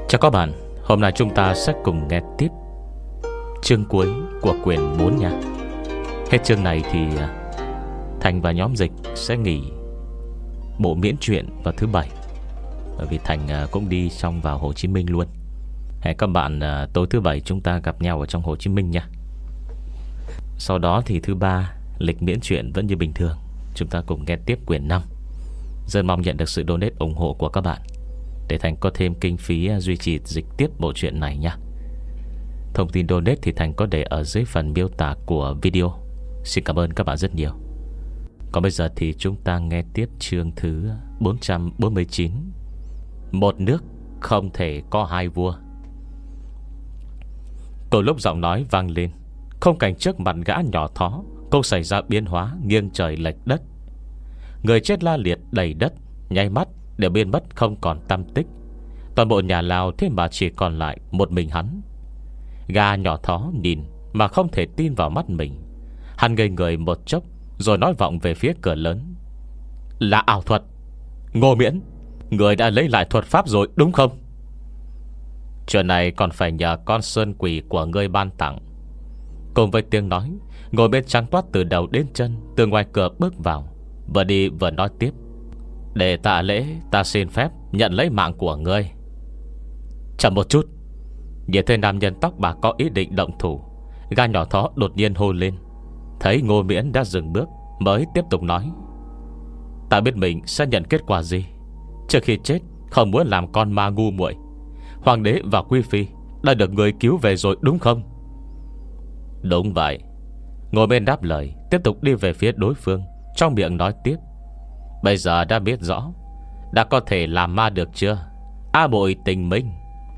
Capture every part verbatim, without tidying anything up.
Chào các bạn, hôm nay chúng ta sẽ cùng nghe tiếp chương cuối của quyển bốn nha. Hết chương này thì Thành và nhóm dịch sẽ nghỉ bộ miễn truyện vào thứ bảy, bởi vì Thành cũng đi xong vào Hồ Chí Minh luôn. Hẹn các bạn tối thứ bảy chúng ta gặp nhau ở trong Hồ Chí Minh nha. Sau đó thì thứ ba, lịch miễn truyện vẫn như bình thường, chúng ta cùng nghe tiếp quyển năm. Rất mong nhận được sự donate ủng hộ của các bạn để Thành có thêm kinh phí duy trì dịch tiếp bộ truyện này nha. Thông tin donate thì Thành có để ở dưới phần miêu tả của video. Xin cảm ơn các bạn rất nhiều. Còn bây giờ thì chúng ta nghe tiếp chương thứ bốn trăm bốn mươi chín. Một nước không thể có hai vua. Cùng lúc giọng nói vang lên, không cảnh trước mặt gã nhỏ thó cũng xảy ra biến hóa nghiêng trời lệch đất. Người chết la liệt đầy đất, nháy mắt đều biến mất không còn tăm tích. Toàn bộ nhà Lào thế mà chỉ còn lại một mình hắn. Gà nhỏ thó nhìn mà không thể tin vào mắt mình. Hắn ngây người một chốc rồi nói vọng về phía cửa lớn: là ảo thuật. Ngô Miễn, người đã lấy lại thuật pháp rồi đúng không? Chuyện này còn phải nhờ con sơn quỷ của ngươi ban tặng. Cùng với tiếng nói, ngồi bên trắng toát từ đầu đến chân, từ ngoài cửa bước vào, vừa đi vừa nói tiếp: để tạ lễ, ta xin phép nhận lấy mạng của ngươi. Chậm một chút. Nhìn thấy nam nhân tóc bạc có ý định động thủ, gã nhỏ thó đột nhiên hô lên. Thấy Ngô Miễn đã dừng bước, mới tiếp tục nói: ta biết mình sẽ nhận kết quả gì. Trước khi chết không muốn làm con ma ngu muội. Hoàng đế và quý phi đã được người cứu về rồi đúng không? Đúng vậy. Ngô Miễn đáp lời, tiếp tục đi về phía đối phương, trong miệng nói tiếp: bây giờ đã biết rõ, đã có thể làm ma được chưa, A Bội Tình Minh?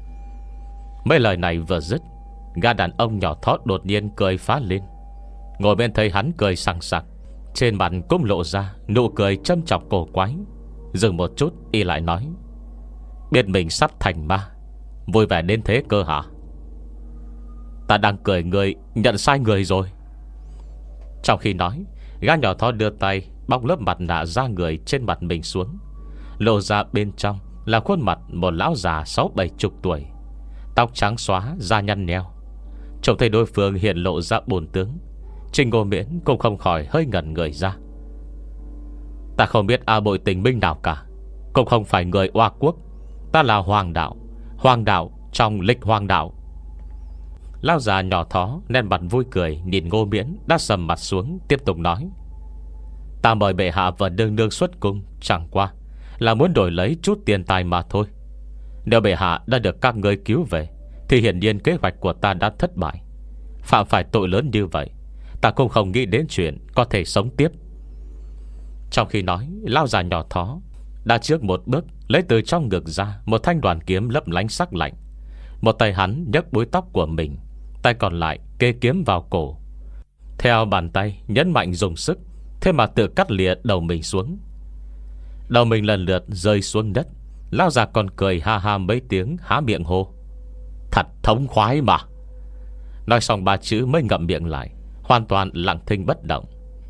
Mấy lời này vừa dứt, gã đàn ông nhỏ thó đột nhiên cười phá lên. Ngồi bên thấy hắn cười sằng sặc, trên mặt cũng lộ ra nụ cười châm chọc cổ quái. Dừng một chút y lại nói: biết mình sắp thành ma, vui vẻ đến thế cơ hả? Ta đang cười người nhận sai người rồi. Trong khi nói, gã nhỏ thó đưa tay bóc lớp mặt nạ da người trên mặt mình xuống, lộ ra bên trong là khuôn mặt một lão già sáu bảy chục tuổi, tóc trắng xóa, da nhăn nheo. Trông thấy đối phương hiện lộ ra bổn tướng, Trình Ngô Miễn cũng không khỏi hơi ngẩn người ra. Ta không biết A Bội Tình Minh nào cả, cũng không phải người Oa Quốc. Ta là Hoàng Đạo, Hoàng Đạo trong lịch Hoàng Đạo. Lão già nhỏ thó nên mặt vui cười nhìn Ngô Miễn đã sầm mặt xuống, tiếp tục nói: ta mời bệ hạ và nương nương xuất cung chẳng qua là muốn đổi lấy chút tiền tài mà thôi. Nếu bệ hạ đã được các ngươi cứu về, thì hiển nhiên kế hoạch của ta đã thất bại. Phạm phải tội lớn như vậy, ta cũng không nghĩ đến chuyện có thể sống tiếp. Trong khi nói, lão già nhỏ thó đã trước một bước lấy từ trong ngực ra một thanh đoàn kiếm lấp lánh sắc lạnh. Một tay hắn nhấc búi tóc của mình, tay còn lại kê kiếm vào cổ. Theo bàn tay nhấn mạnh dùng sức, thế mà tự cắt lìa đầu mình xuống. Đầu mình lần lượt rơi xuống đất. Lão già còn cười ha ha mấy tiếng, há miệng hô: thật thống khoái mà. Nói xong ba chữ mới ngậm miệng lại, hoàn toàn lặng thinh bất động.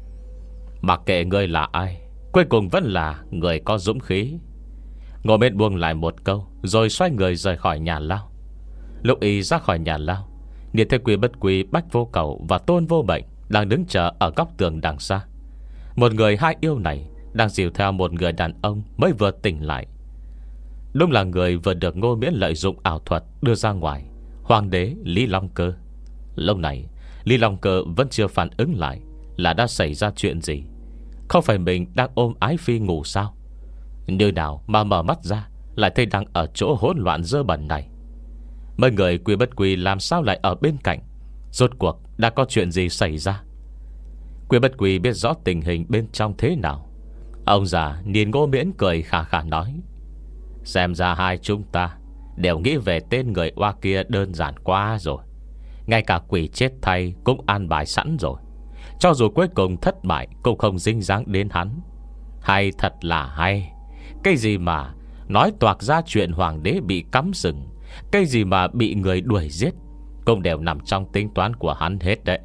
Mặc kệ ngươi là ai, cuối cùng vẫn là người có dũng khí. Ngồi bên buông lại một câu, rồi xoay người rời khỏi nhà lao. Lúc y ra khỏi nhà lao, nhìn thấy Quý Bất Quý, Bách Vô Cầu và Tôn Vô Bệnh đang đứng chờ ở góc tường đằng xa. Một người hai yêu này đang dìu theo một người đàn ông mới vừa tỉnh lại. Đúng là người vừa được Ngô Miễn lợi dụng ảo thuật đưa ra ngoài, Hoàng đế Lý Long Cơ. Lúc này Lý Long Cơ vẫn chưa phản ứng lại là đã xảy ra chuyện gì. Không phải mình đang ôm ái phi ngủ sao? Như nào mà mở mắt ra lại thấy đang ở chỗ hỗn loạn dơ bẩn này? Mấy người Quý Bất Quý làm sao lại ở bên cạnh? Rốt cuộc đã có chuyện gì xảy ra? Quý Bất Quý biết rõ tình hình bên trong thế nào. Ông già nhìn Ngô Miễn cười khà khà nói: xem ra hai chúng ta đều nghĩ về tên người Oa kia đơn giản quá rồi. Ngay cả quỷ chết thay cũng an bài sẵn rồi. Cho dù cuối cùng thất bại cũng không dính dáng đến hắn. Hay thật là hay. Cái gì mà nói toạc ra chuyện hoàng đế bị cắm sừng, cái gì mà bị người đuổi giết, cũng đều nằm trong tính toán của hắn hết đấy.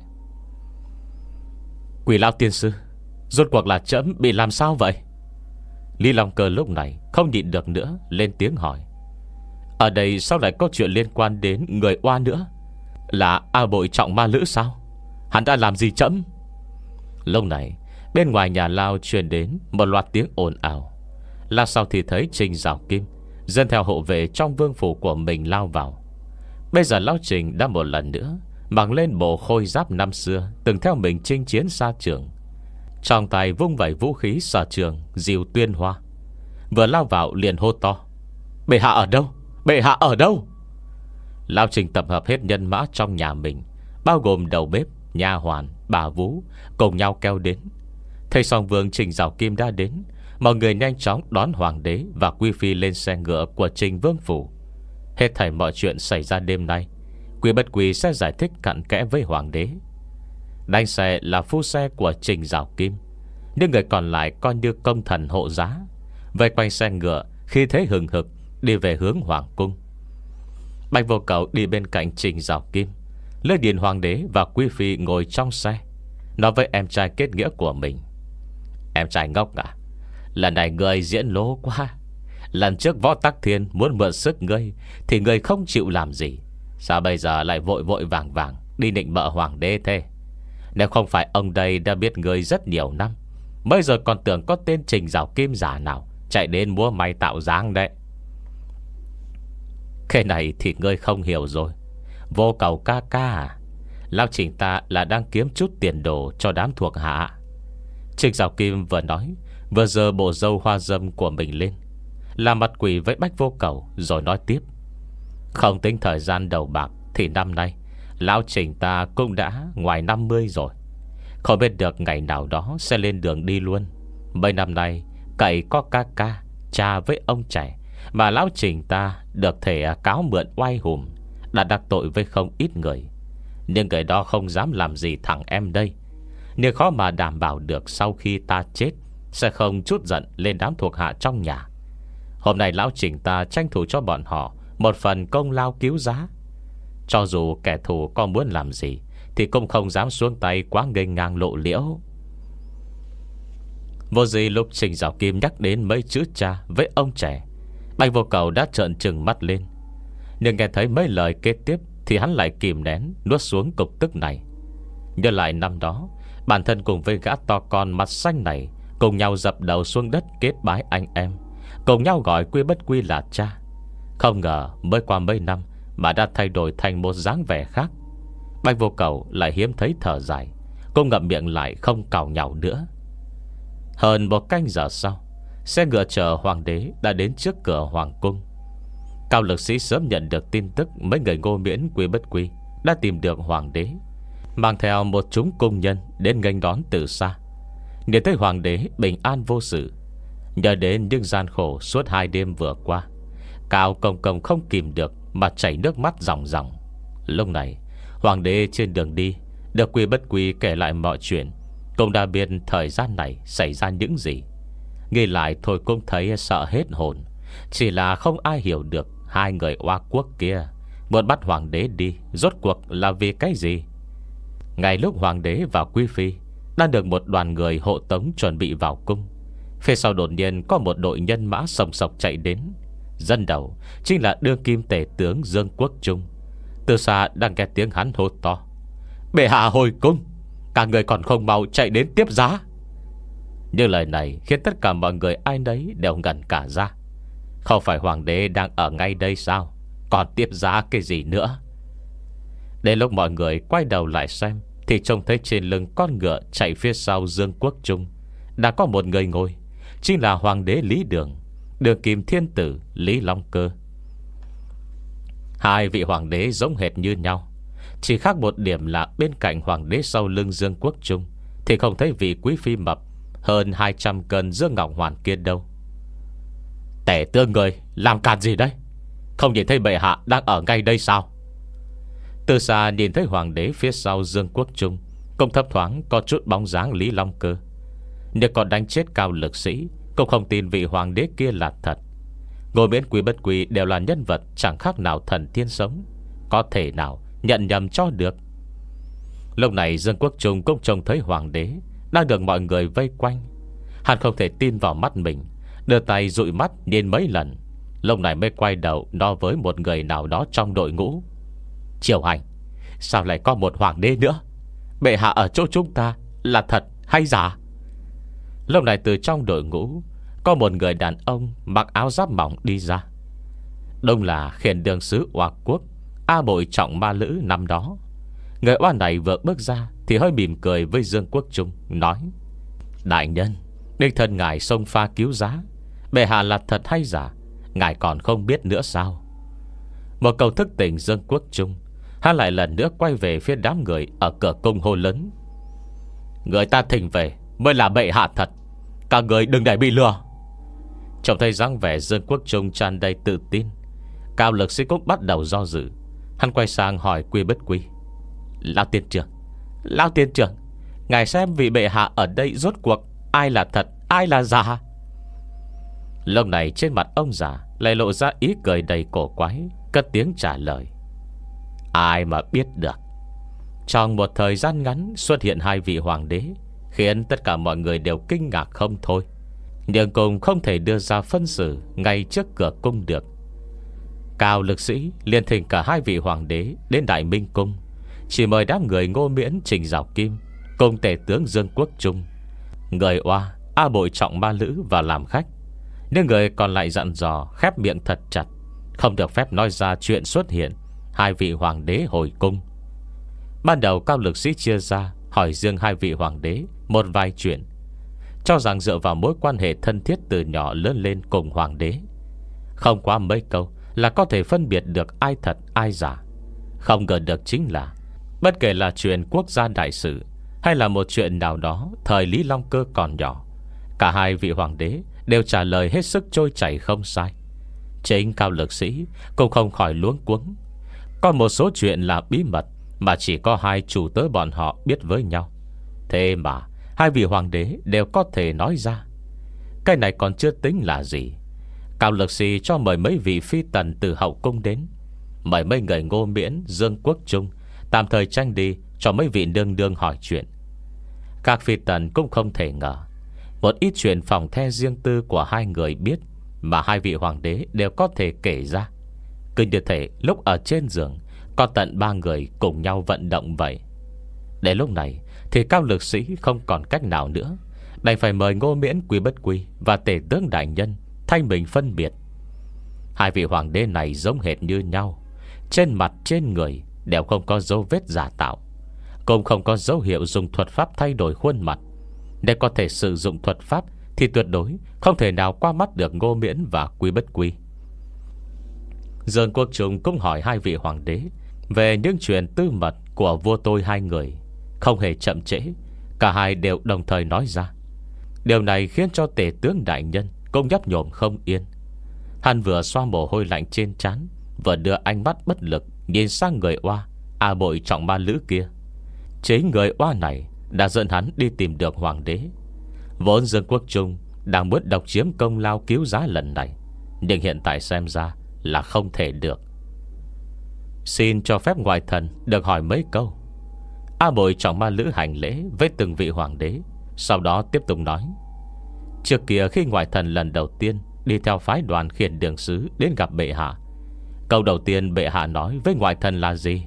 Quỷ lão tiên sư, rốt cuộc là trẫm bị làm sao vậy? Lý Long Cơ lúc này không nhịn được nữa, lên tiếng hỏi. Ở đây sao lại có chuyện liên quan đến người oa nữa? Là A Bội trọng ma lữ sao? Hắn đã làm gì trẫm? Lúc này bên ngoài nhà lao truyền đến một loạt tiếng ồn ào. Lát sau thì thấy Trình Giảo Kim dân theo hộ vệ trong vương phủ của mình lao vào. Bây giờ lão Trình đã một lần nữa mặc lên bộ khôi giáp năm xưa từng theo mình chinh chiến xa trường, trong tay vung vẩy vũ khí sở trường diều tuyên hoa. Vừa lao vào liền hô to: bệ hạ ở đâu? Bệ hạ ở đâu? Lão Trình tập hợp hết nhân mã trong nhà mình, bao gồm đầu bếp, nha hoàn, bà vú, cùng nhau kéo đến. Thấy song vương Trình Giảo Kim đã đến, mọi người nhanh chóng đón hoàng đế và quý phi lên xe ngựa của Trình vương phủ. Hết thảy mọi chuyện xảy ra đêm nay, Quý Bất Quý sẽ giải thích cặn kẽ với hoàng đế. Đánh xe là phu xe của Trình Giảo Kim, những người còn lại coi như công thần hộ giá, vây quanh xe ngựa khi thế hừng hực đi về hướng hoàng cung. Bạch Vô Cầu đi bên cạnh Trình Giảo Kim. Lê Điền hoàng đế và quý phi ngồi trong xe, nói với em trai kết nghĩa của mình: em trai ngốc à, lần này ngươi diễn lố quá. Lần trước Võ Tắc Thiên muốn mượn sức ngươi thì ngươi không chịu làm gì, sao bây giờ lại vội vội vàng vàng đi nịnh bợ hoàng đế thế? Nếu không phải ông đây đã biết ngươi rất nhiều năm, bây giờ còn tưởng có tên Trình Giảo Kim giả nào chạy đến múa may tạo dáng đấy. Cái này thì ngươi không hiểu rồi, Vô Cầu ca ca à, lão Trình ta là đang kiếm chút tiền đồ cho đám thuộc hạ. Trình Giảo Kim vừa nói vừa giơ bộ râu hoa dâm của mình lên, làm mặt quỷ với Bách Vô Cầu, rồi nói tiếp: không tính thời gian đầu bạc thì năm nay lão Trình ta cũng đã ngoài năm mươi rồi. Không biết được ngày nào đó sẽ lên đường đi luôn. Mấy năm nay cậy có ca ca cha với ông trẻ mà lão Trình ta được thể cáo mượn oai hùm, đã đắc tội với không ít người. Nhưng người đó không dám làm gì thằng em đây, nhưng khó mà đảm bảo được sau khi ta chết sẽ không chút giận lên đám thuộc hạ trong nhà. Hôm nay lão Trình ta tranh thủ cho bọn họ một phần công lao cứu giá. Cho dù kẻ thù có muốn làm gì thì cũng không dám xuống tay quá nghênh ngang lộ liễu. Vô gì lúc Trình Giảo Kim nhắc đến mấy chữ cha với ông trẻ, Bạch Vô Cầu đã trợn trừng mắt lên. Nhưng nghe thấy mấy lời kế tiếp thì hắn lại kìm nén nuốt xuống cục tức này. Nhớ lại năm đó, bản thân cùng với gã to con mặt xanh này cùng nhau dập đầu xuống đất kết bái anh em, cùng nhau gọi Quy Bất Quy là cha. Không ngờ mới qua mấy năm mà đã thay đổi thành một dáng vẻ khác. Bạch Vô Cầu lại hiếm thấy thở dài, cũng ngậm miệng lại không cào nhàu nữa. Hơn một canh giờ sau, xe ngựa chở hoàng đế đã đến trước cửa hoàng cung. Cao lực sĩ sớm nhận được tin tức mấy người Ngô Miễn Quy Bất Quy đã tìm được hoàng đế, mang theo một chúng cung nhân đến nghênh đón từ xa. Nhìn thấy hoàng đế bình an vô sự, nhờ đến những gian khổ suốt hai đêm vừa qua, Cao Công Công không kìm được mà chảy nước mắt ròng ròng. Lúc này hoàng đế trên đường đi được Quy Bất Quy kể lại mọi chuyện, cũng đã biết thời gian này xảy ra những gì. Nghĩ lại thôi cũng thấy sợ hết hồn. Chỉ là không ai hiểu được hai người oa quốc kia muốn bắt hoàng đế đi rốt cuộc là vì cái gì. Ngay lúc hoàng đế và quý phi đang được một đoàn người hộ tống chuẩn bị vào cung, phía sau đột nhiên có một đội nhân mã sồng sộc chạy đến. Dân đầu chính là đương kim tể tướng Dương Quốc Trung. Từ xa đang nghe tiếng hắn hô to: bệ hạ hồi cung, cả người còn không mau chạy đến tiếp giá. Nhưng lời này khiến tất cả mọi người ai nấy đều ngẩn cả ra. Không phải hoàng đế đang ở ngay đây sao, còn tiếp giá cái gì nữa? Đến lúc mọi người quay đầu lại xem thì trông thấy trên lưng con ngựa chạy phía sau Dương Quốc Trung đã có một người ngồi, chính là hoàng đế Lý Đường, đương kim thiên tử Lý Long Cơ. Hai vị hoàng đế giống hệt như nhau, chỉ khác một điểm là bên cạnh hoàng đế sau lưng Dương Quốc Trung thì không thấy vị quý phi mập hơn hai trăm cân Dương Ngọc Hoàn kia đâu. Tể tướng người làm càn gì đấy? Không nhìn thấy bệ hạ đang ở ngay đây sao? Từ xa nhìn thấy hoàng đế phía sau Dương Quốc Trung cũng thấp thoáng có chút bóng dáng Lý Long Cơ. Nhưng còn đánh chết Cao lực sĩ cũng không tin vị hoàng đế kia là thật. Ngô Miễn Quy Bất Quy đều là nhân vật chẳng khác nào thần tiên sống, có thể nào nhận nhầm cho được. Lúc này Dương Quốc Trung cũng trông thấy hoàng đế đang được mọi người vây quanh. Hắn không thể tin vào mắt mình, đưa tay dụi mắt nhìn mấy lần, Lúc này mới quay đầu nói với một người nào đó trong đội ngũ: Triều Hành, sao lại có một hoàng đế nữa? Bệ hạ ở chỗ chúng ta là thật hay giả? Lúc này từ trong đội ngũ có một người đàn ông mặc áo giáp mỏng đi ra. Đông là khiển đường sứ Oa Quốc, A Bội Trọng Ma Lữ năm đó. Người oa này vừa bước ra thì hơi mỉm cười với Dương Quốc Trung, nói: Đại nhân, đích thân ngài xông pha cứu giá, bệ hạ là thật hay giả, ngài còn không biết nữa sao? Một câu thức tỉnh Dương Quốc Trung, hắn lại lần nữa quay về phía đám người ở cửa cung hô lớn: Người ta thỉnh về mới là bệ hạ thật, cả người đừng để bị lừa. Trông thấy dáng vẻ Dương Quốc Trung tràn đầy tự tin, Cao Lực Sĩ cũng bắt đầu do dự. Hắn quay sang hỏi Quy Bất Quy: Lão tiên trưởng, Lão tiên trưởng, ngài xem vị bệ hạ ở đây rốt cuộc ai là thật, ai là giả? Lúc này trên mặt ông già lại lộ ra ý cười đầy cổ quái, cất tiếng trả lời: Ai mà biết được. Trong một thời gian ngắn xuất hiện hai vị hoàng đế, khiến tất cả mọi người đều kinh ngạc không thôi, nhưng cùng không thể đưa ra phân xử ngay trước cửa cung được. Cao Lực Sĩ liền thỉnh cả hai vị hoàng đế đến Đại Minh Cung, chỉ mời đám người Ngô Miễn, Trình Giảo Kim cùng tể tướng Dương Quốc Trung, người oa A Bội Trọng Ma Lữ vào làm khách. Nhưng người còn lại dặn dò khép miệng thật chặt, không được phép nói ra chuyện xuất hiện hai vị hoàng đế hồi cung. Ban đầu Cao Lực Sĩ chia ra hỏi riêng hai vị hoàng đế một vài chuyện, cho rằng dựa vào mối quan hệ thân thiết từ nhỏ lớn lên cùng hoàng đế, không quá mấy câu là có thể phân biệt được ai thật ai giả. Không ngờ được chính là bất kể là chuyện quốc gia đại sự hay là một chuyện nào đó thời Lý Long Cơ còn nhỏ, cả hai vị hoàng đế đều trả lời hết sức trôi chảy không sai. Chính Cao Lực Sĩ cũng không khỏi luống cuống. Còn một số chuyện là bí mật mà chỉ có hai chủ tớ bọn họ biết với nhau, thế mà hai vị hoàng đế đều có thể nói ra. Cái này còn chưa tính là gì. Cao Lực Sĩ cho mời mấy vị phi tần từ hậu cung đến, mời mấy người Ngô Miễn, Dương Quốc Trung tạm thời tranh đi cho mấy vị nương nương hỏi chuyện. Các phi tần cũng không thể ngờ một ít chuyện phòng the riêng tư của hai người biết mà hai vị hoàng đế đều có thể kể ra, cứ như thể lúc ở trên giường có tận ba người cùng nhau vận động vậy. Đến lúc này thì Cao Lực Sĩ không còn cách nào nữa, đành phải mời Ngô Miễn, Quy Bất Quy và tể tướng đại nhân thay mình phân biệt. Hai vị hoàng đế này giống hệt như nhau, trên mặt trên người đều không có dấu vết giả tạo, cũng không có dấu hiệu dùng thuật pháp thay đổi khuôn mặt. Để có thể sử dụng thuật pháp thì tuyệt đối không thể nào qua mắt được Ngô Miễn và Quy Bất Quy. Dương Quốc Trung cũng hỏi hai vị hoàng đế về những chuyện tư mật của vua tôi hai người. Không hề chậm trễ, cả hai đều đồng thời nói ra. Điều này khiến cho tể tướng đại nhân cũng nhấp nhổm không yên. Hắn vừa xoa mồ hôi lạnh trên trán, vừa đưa ánh mắt bất lực nhìn sang người oa A Bội Trọng Ma Lữ kia. Chính người oa này đã dẫn hắn đi tìm được hoàng đế. Vốn Dương Quốc Trung đang muốn độc chiếm công lao cứu giá lần này, nhưng hiện tại xem ra là không thể được. Xin cho phép ngoại thần được hỏi mấy câu. A Bội Trọng Ma Lữ hành lễ với từng vị hoàng đế, sau đó tiếp tục nói: Trước kia khi ngoại thần lần đầu tiên đi theo phái đoàn khiển đường sứ đến gặp bệ hạ, câu đầu tiên bệ hạ nói với ngoại thần là gì?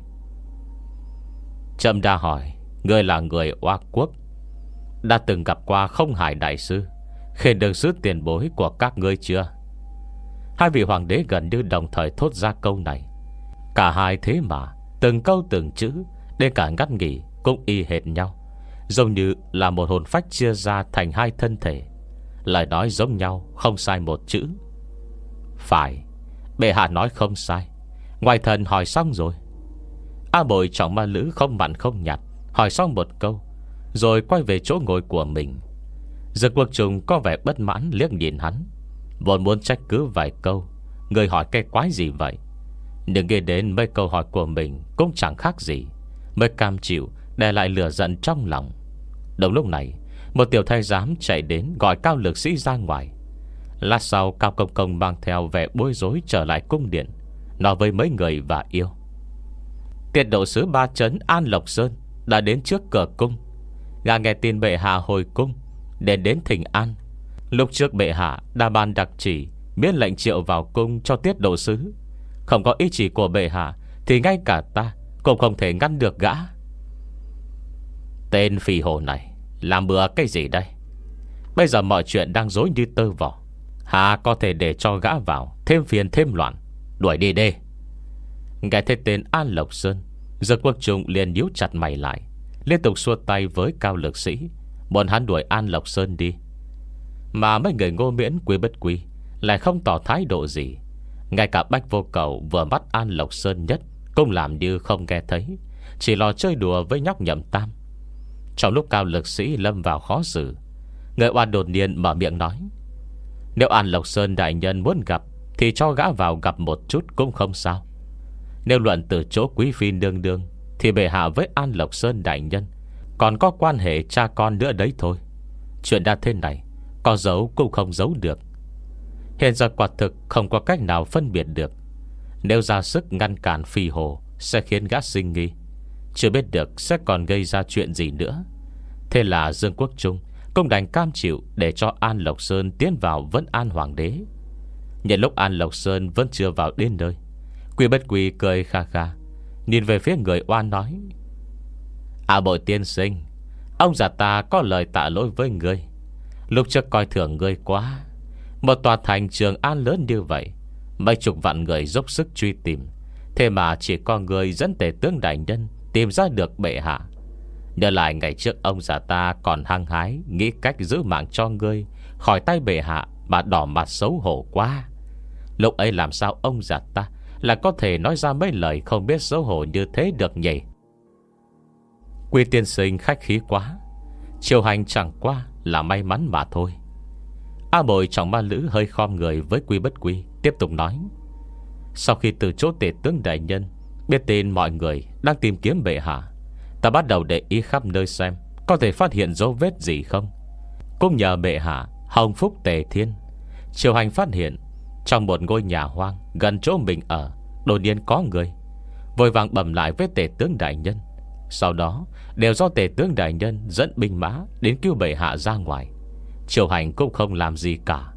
Trâm đa hỏi: Ngươi là người Oa Quốc, đã từng gặp qua Không Hải đại sư, khiển đường sứ tiền bối của các ngươi chưa? Hai vị hoàng đế gần như đồng thời thốt ra câu này. Cả hai thế mà từng câu từng chữ, đến cả ngắt nghỉ cũng y hệt nhau, giống như là một hồn phách chia ra thành hai thân thể. Lời nói giống nhau, không sai một chữ. Phải, bệ hạ nói không sai. Ngoại thần hỏi xong rồi. A Bội Trọng Ma Lữ không mặn không nhạt hỏi xong một câu, rồi quay về chỗ ngồi của mình. Dương Quốc Trung có vẻ bất mãn liếc nhìn hắn, vốn muốn trách cứ vài câu: Người hỏi cái quái gì vậy? Nhưng nghe đến mấy câu hỏi của mình cũng chẳng khác gì, mới cam chịu để lại lửa giận trong lòng. Đúng lúc này, một tiểu thái giám chạy đến gọi Cao Lực Sĩ ra ngoài. Lát sau, Cao Công Công mang theo vẻ bối rối trở lại cung điện, nói với mấy người và yêu: Tiết độ sứ Ba Trấn An Lộc Sơn đã đến trước cửa cung. Gã nghe tin bệ hạ hồi cung, đến đến thỉnh an. Lúc trước bệ hạ đã ban đặc chỉ miễn lệnh triệu vào cung cho tiết độ sứ. Không có ý chỉ của bệ hạ thì ngay cả ta cũng không thể ngăn được gã. Tên phỉ hồ này làm bừa cái gì đây? Bây giờ mọi chuyện đang rối như tơ vò, hà có thể để cho gã vào thêm phiền thêm loạn. Đuổi đi đi. Nghe thấy tên An Lộc Sơn, Dương Quốc Trung liền nhíu chặt mày lại, liên tục xua tay với Cao Lực Sĩ, muốn hắn đuổi An Lộc Sơn đi. Mà mấy người Ngô Miễn, Quý Bất Quý lại không tỏ thái độ gì. Ngay cả Bách Vô Cầu vừa bắt An Lộc Sơn nhất cũng làm như không nghe thấy, chỉ lo chơi đùa với nhóc Nhậm Tam. Trong lúc Cao Lực Sĩ lâm vào khó xử, người oan đột nhiên mở miệng nói: nếu An Lộc Sơn đại nhân muốn gặp thì cho gã vào gặp một chút cũng không sao. Nếu luận từ chỗ quý phi nương nương thì bệ hạ với An Lộc Sơn đại nhân còn có quan hệ cha con nữa đấy thôi. Chuyện đã thế này, có giấu cũng không giấu được. Hiện giờ quả thực không có cách nào phân biệt được. Nếu ra sức ngăn cản phi hồ sẽ khiến gã sinh nghi, chưa biết được sẽ còn gây ra chuyện gì nữa. Thế là Dương Quốc Trung cũng đành cam chịu để cho An Lộc Sơn tiến vào Vân An Hoàng đế. Nhận lúc An Lộc Sơn vẫn chưa vào đến nơi, Quy Bất Quy cười kha kha, nhìn về phía người oan nói: À Bội tiên sinh, ông già ta có lời tạ lỗi với ngươi. Lúc trước coi thường ngươi quá. Một tòa thành Trường An lớn như vậy, mấy chục vạn người dốc sức truy tìm, thế mà chỉ có người dẫn tể tướng đại nhân tìm ra được bệ hạ. Nhớ lại ngày trước ông già ta còn hăng hái nghĩ cách giữ mạng cho ngươi khỏi tay bệ hạ mà đỏ mặt xấu hổ quá. Lúc ấy làm sao ông già ta là có thể nói ra mấy lời không biết xấu hổ như thế được nhỉ? Quy tiên sinh khách khí quá. Triều hành chẳng qua là may mắn mà thôi. A Bội trong ma lữ hơi khom người với Quy Bất Quy, tiếp tục nói: Sau khi từ chỗ tể tướng đại nhân biết tin mọi người đang tìm kiếm bệ hạ, ta bắt đầu để ý khắp nơi xem có thể phát hiện dấu vết gì không. Cũng nhờ bệ hạ hồng phúc tề thiên, triều hành phát hiện trong một ngôi nhà hoang gần chỗ mình ở đột nhiên có người. Vội vàng bẩm lại với tể tướng đại nhân. Sau đó đều do tể tướng đại nhân dẫn binh mã đến cứu bệ hạ ra ngoài. Triều hành cũng không làm gì cả.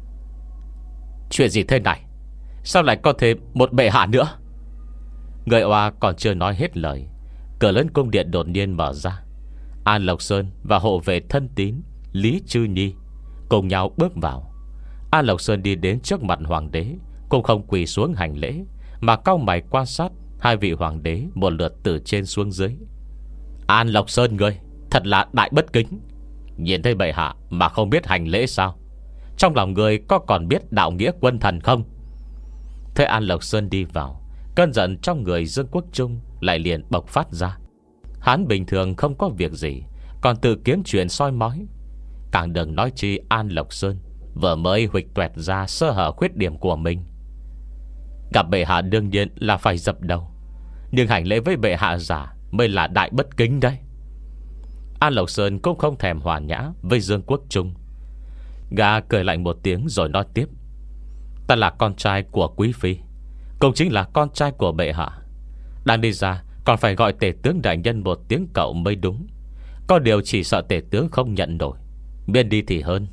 Chuyện gì thế này? Sao lại có thêm một bệ hạ nữa? Người oa còn chưa nói hết lời, cửa lớn cung điện đột nhiên mở ra. An Lộc Sơn và hộ vệ thân tín Lý Chư Nhi cùng nhau bước vào. An Lộc Sơn đi đến trước mặt hoàng đế, cũng không quỳ xuống hành lễ, mà cau mày quan sát hai vị hoàng đế một lượt từ trên xuống dưới. An Lộc Sơn ngươi thật là đại bất kính, nhìn thấy bệ hạ mà không biết hành lễ sao? Trong lòng người có còn biết đạo nghĩa quân thần không? Thế An Lộc Sơn đi vào, cơn giận trong người Dương Quốc Trung lại liền bộc phát ra. Hắn bình thường không có việc gì, còn tự kiếm chuyện soi mói. Càng đừng nói chi An Lộc Sơn vừa mới huỵch toẹt ra sơ hở khuyết điểm của mình. Gặp bệ hạ đương nhiên là phải dập đầu, nhưng hành lễ với bệ hạ giả mới là đại bất kính đấy. An Lộc Sơn cũng không thèm hòa nhã với Dương Quốc Trung. Gã cười lạnh một tiếng rồi nói tiếp: Ta là con trai của quý phi, cũng chính là con trai của bệ hạ. Đang đi ra còn phải gọi tể tướng đại nhân một tiếng cậu mới đúng. Có điều chỉ sợ tể tướng không nhận nổi, miễn đi thì hơn.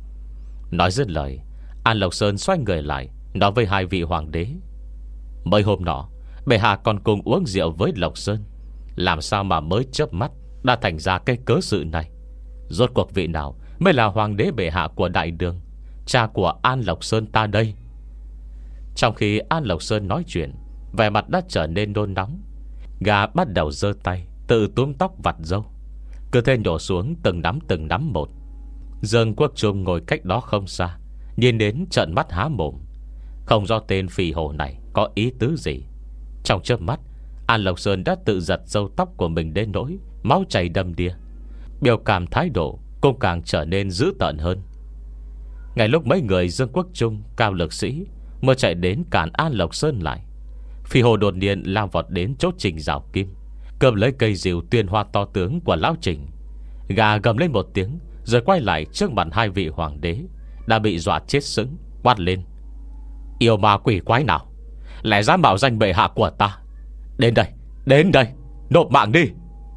Nói dứt lời, An Lộc Sơn xoay người lại nói với hai vị hoàng đế: Mấy hôm nọ bệ hạ còn cùng uống rượu với Lộc Sơn, làm sao mà mới chớp mắt đã thành ra cái cớ sự này? Rốt cuộc vị nào mới là hoàng đế bệ hạ của đại đường, cha của An Lộc Sơn ta đây? Trong khi An Lộc Sơn nói chuyện, vẻ mặt đã trở nên nôn nóng. Gã bắt đầu giơ tay tự túm tóc vặt râu, cứ thế nhổ xuống từng nắm từng nắm một. Dương Quốc Trung ngồi cách đó không xa, nhìn đến trợn mắt há mồm, không do tên phì hồ này có ý tứ gì. Trong chớp mắt, An Lộc Sơn đã tự giật râu tóc của mình đến nỗi máu chảy đầm đìa. Biểu cảm thái độ cũng càng trở nên dữ tợn hơn. Ngay lúc mấy người Dương Quốc Trung, Cao Lực Sĩ mới chạy đến cản An Lộc Sơn lại, phi hồ đột nhiên lao vọt đến chỗ Trình Giảo Kim, cầm lấy cây rìu tuyên hoa to tướng của lão Trình. Gà gầm lên một tiếng rồi quay lại trước mặt hai vị hoàng đế đã bị dọa chết sững, quát lên: Yêu ma quỷ quái nào lại dám mạo danh bệ hạ của ta? Đến đây, đến đây, nộp mạng đi!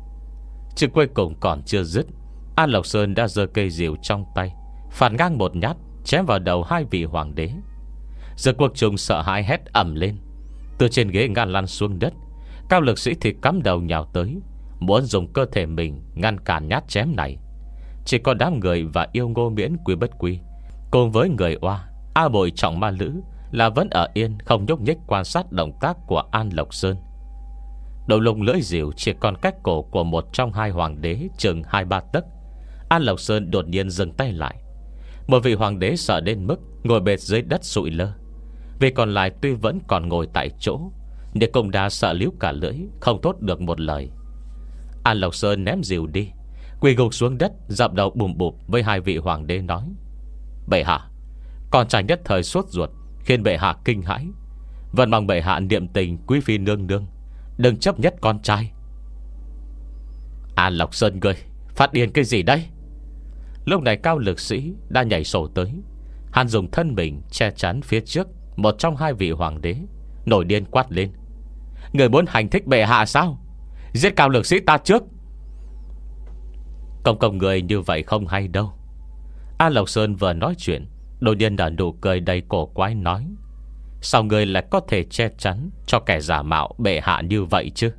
Chứ cuối cùng còn chưa dứt, An Lộc Sơn đã giơ cây rìu trong tay phản ngang một nhát chém vào đầu hai vị hoàng đế. Giờ quốc trung sợ hãi hét ầm lên. Từ trên ghế ngã lăn xuống đất. Cao lực sĩ thì cắm đầu nhào tới, muốn dùng cơ thể mình ngăn cản nhát chém này. Chỉ có đám người và yêu Ngô Miễn Quy Bất Quy cùng với người oa A Bội Trọng Ma Lữ là vẫn ở yên, không nhúc nhích quan sát động tác của An Lộc Sơn. Đầu lông lưỡi dìu chỉ còn cách cổ của một trong hai hoàng đế chừng hai ba tấc. An Lộc Sơn đột nhiên dừng tay lại. Một vị hoàng đế sợ đến mức ngồi bệt dưới đất sụi lơ. Vì còn lại tuy vẫn còn ngồi tại chỗ, nhưng cũng đã sợ líu cả lưỡi, không thốt được một lời. An Lộc Sơn ném dìu đi, quỳ gục xuống đất, dập đầu bùm bụp với hai vị hoàng đế nói: Bệ hạ, con trai nhất thời sốt ruột, khiến bệ hạ kinh hãi. Vẫn mong bệ hạ niệm tình quý phi nương nương, đừng chấp nhất con trai. An Lộc Sơn ngươi phát điên cái gì đây? Lúc này Cao lực sĩ đã nhảy sổ tới. Hắn dùng thân mình che chắn phía trước một trong hai vị hoàng đế, nổi điên quát lên: Người muốn hành thích bệ hạ sao? Giết Cao lực sĩ ta trước. Công công người như vậy không hay đâu. An Lộc Sơn vừa nói chuyện, đột nhiên nở nụ cười đầy cổ quái nói: Sao người lại có thể che chắn cho kẻ giả mạo bệ hạ như vậy chứ?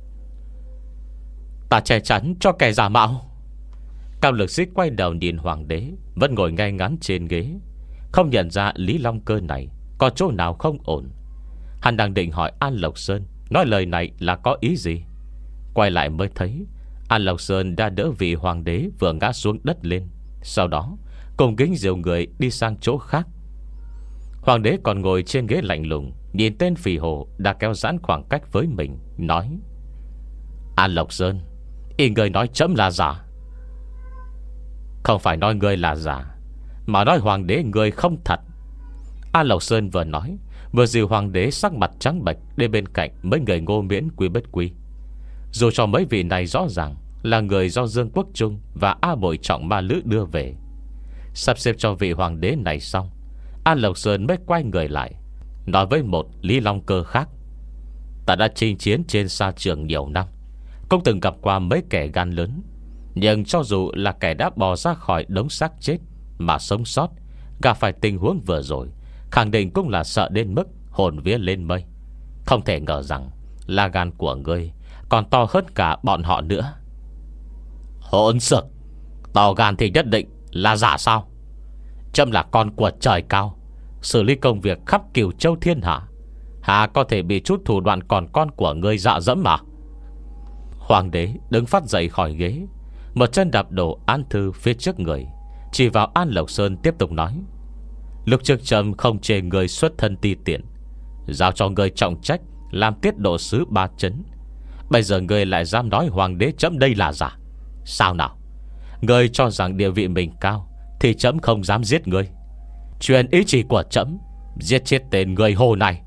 Ta che chắn cho kẻ giả mạo? Cao lực sĩ quay đầu nhìn hoàng đế vẫn ngồi ngay ngắn trên ghế, không nhận ra Lý Long Cơ này có chỗ nào không ổn. Hắn đang định hỏi An Lộc Sơn nói lời này là có ý gì, quay lại mới thấy An Lộc Sơn đã đỡ vị hoàng đế vừa ngã xuống đất lên, sau đó cùng kính dìu người đi sang chỗ khác. Hoàng đế còn ngồi trên ghế lạnh lùng, nhìn tên phì hồ đã kéo giãn khoảng cách với mình, nói: An Lộc Sơn, ý người nói chấm là giả? Không phải nói người là giả, mà nói hoàng đế người không thật. An Lộc Sơn vừa nói, vừa dìu hoàng đế sắc mặt trắng bệch đến bên cạnh mấy người Ngô Miễn Quy Bất Quy. Dù cho mấy vị này rõ ràng là người do Dương Quốc Trung và A Bội Trọng Ma Lữ đưa về. Sắp xếp cho vị hoàng đế này xong, An Lộc Sơn mới quay người lại, nói với một Lý Long Cơ khác: Ta đã chinh chiến trên sa trường nhiều năm, cũng từng gặp qua mấy kẻ gan lớn. Nhưng cho dù là kẻ đã bò ra khỏi đống xác chết mà sống sót, gặp phải tình huống vừa rồi, khẳng định cũng là sợ đến mức hồn vía lên mây. Không thể ngờ rằng là gan của ngươi còn to hơn cả bọn họ nữa. Hỗn xược, to gan thì nhất định là giả sao? Trâm là con của trời cao, xử lý công việc khắp cửu châu thiên hạ, hà có thể bị chút thủ đoạn còn con của ngươi dạ dẫm mà? Hoàng đế đứng phát dậy khỏi ghế, một chân đạp đổ án thư phía trước người, chỉ vào An Lộc Sơn tiếp tục nói: Lúc trước Trâm không chê người xuất thân ti tiện, giao cho người trọng trách làm tiết độ sứ ba chấn. Bây giờ người lại dám nói hoàng đế chấm đây là giả? Sao nào? Người cho rằng địa vị mình cao thì chấm không dám giết người. Truyền ý chỉ của chấm, giết chết tên người hồ này.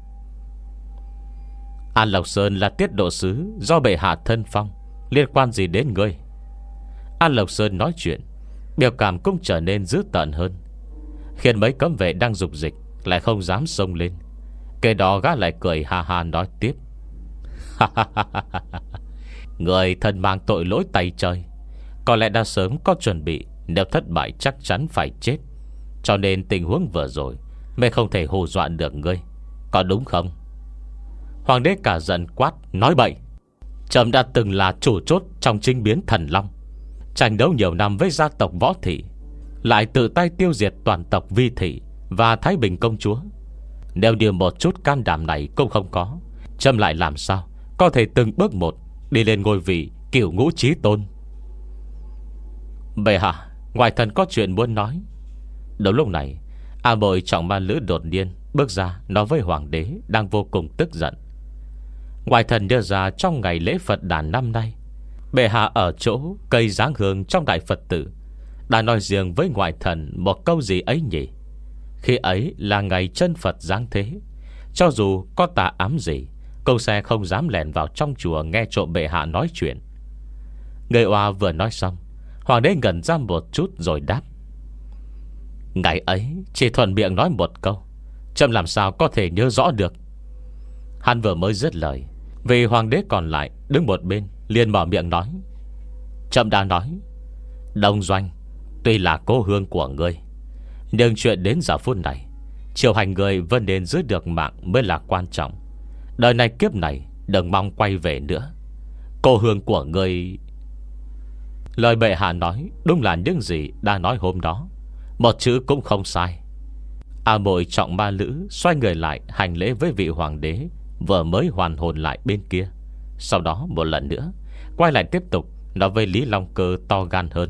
An Lộc Sơn là tiết độ sứ do bệ hạ thân phong, liên quan gì đến ngươi? An Lộc Sơn nói chuyện, biểu cảm cũng trở nên dữ tợn hơn, khiến mấy cấm vệ đang dục dịch lại không dám xông lên. Kế đó gã lại cười ha ha nói tiếp: Người thân mang tội lỗi tay trời, có lẽ đã sớm có chuẩn bị, nếu thất bại chắc chắn phải chết. Cho nên tình huống vừa rồi mới không thể hù dọa được ngươi, có đúng không? Hoàng đế cả giận quát nói bậy: Trẫm đã từng là chủ chốt trong chinh biến Thần Long, tranh đấu nhiều năm với gia tộc Võ Thị, lại tự tay tiêu diệt toàn tộc Vi Thị và Thái Bình công chúa. Nếu như một chút can đảm này cũng không có, trẫm lại làm sao có thể từng bước một đi lên ngôi vị cửu ngũ chí tôn? Bệ hạ, ngoài thần có chuyện muốn nói. Đúng lúc này, A Bội Trọng Ma Lữ đột nhiên bước ra nói với hoàng đế đang vô cùng tức giận: Ngoài thần nhớ ra trong ngày lễ Phật đàn năm nay, bệ hạ ở chỗ cây giáng hương trong đại Phật tử đã nói riêng với ngoại thần một câu gì ấy nhỉ? Khi ấy là ngày chân Phật giáng thế, cho dù có tà ám gì cũng sẽ không dám lèn vào trong chùa nghe trộm bệ hạ nói chuyện. Người oa vừa nói xong, hoàng đế ngẩn ra một chút rồi đáp: Ngày ấy chỉ thuận miệng nói một câu, trẫm làm sao có thể nhớ rõ được. Hắn vừa mới dứt lời, vì hoàng đế còn lại đứng một bên liền mở miệng nói: Trẫm đã nói, Đông Doanh tuy là cố hương của ngươi, nhưng chuyện đến giờ phút này Triều hành người vẫn nên giữ được mạng mới là quan trọng. Đời này kiếp này đừng mong quay về nữa. Cô hương của người... Lời bệ hạ nói đúng là những gì đã nói hôm đó, một chữ cũng không sai. A Bội Trọng Ma Lữ xoay người lại hành lễ với vị hoàng đế vừa mới hoàn hồn lại bên kia. Sau đó một lần nữa quay lại tiếp tục nói với Lý Long Cơ to gan hơn.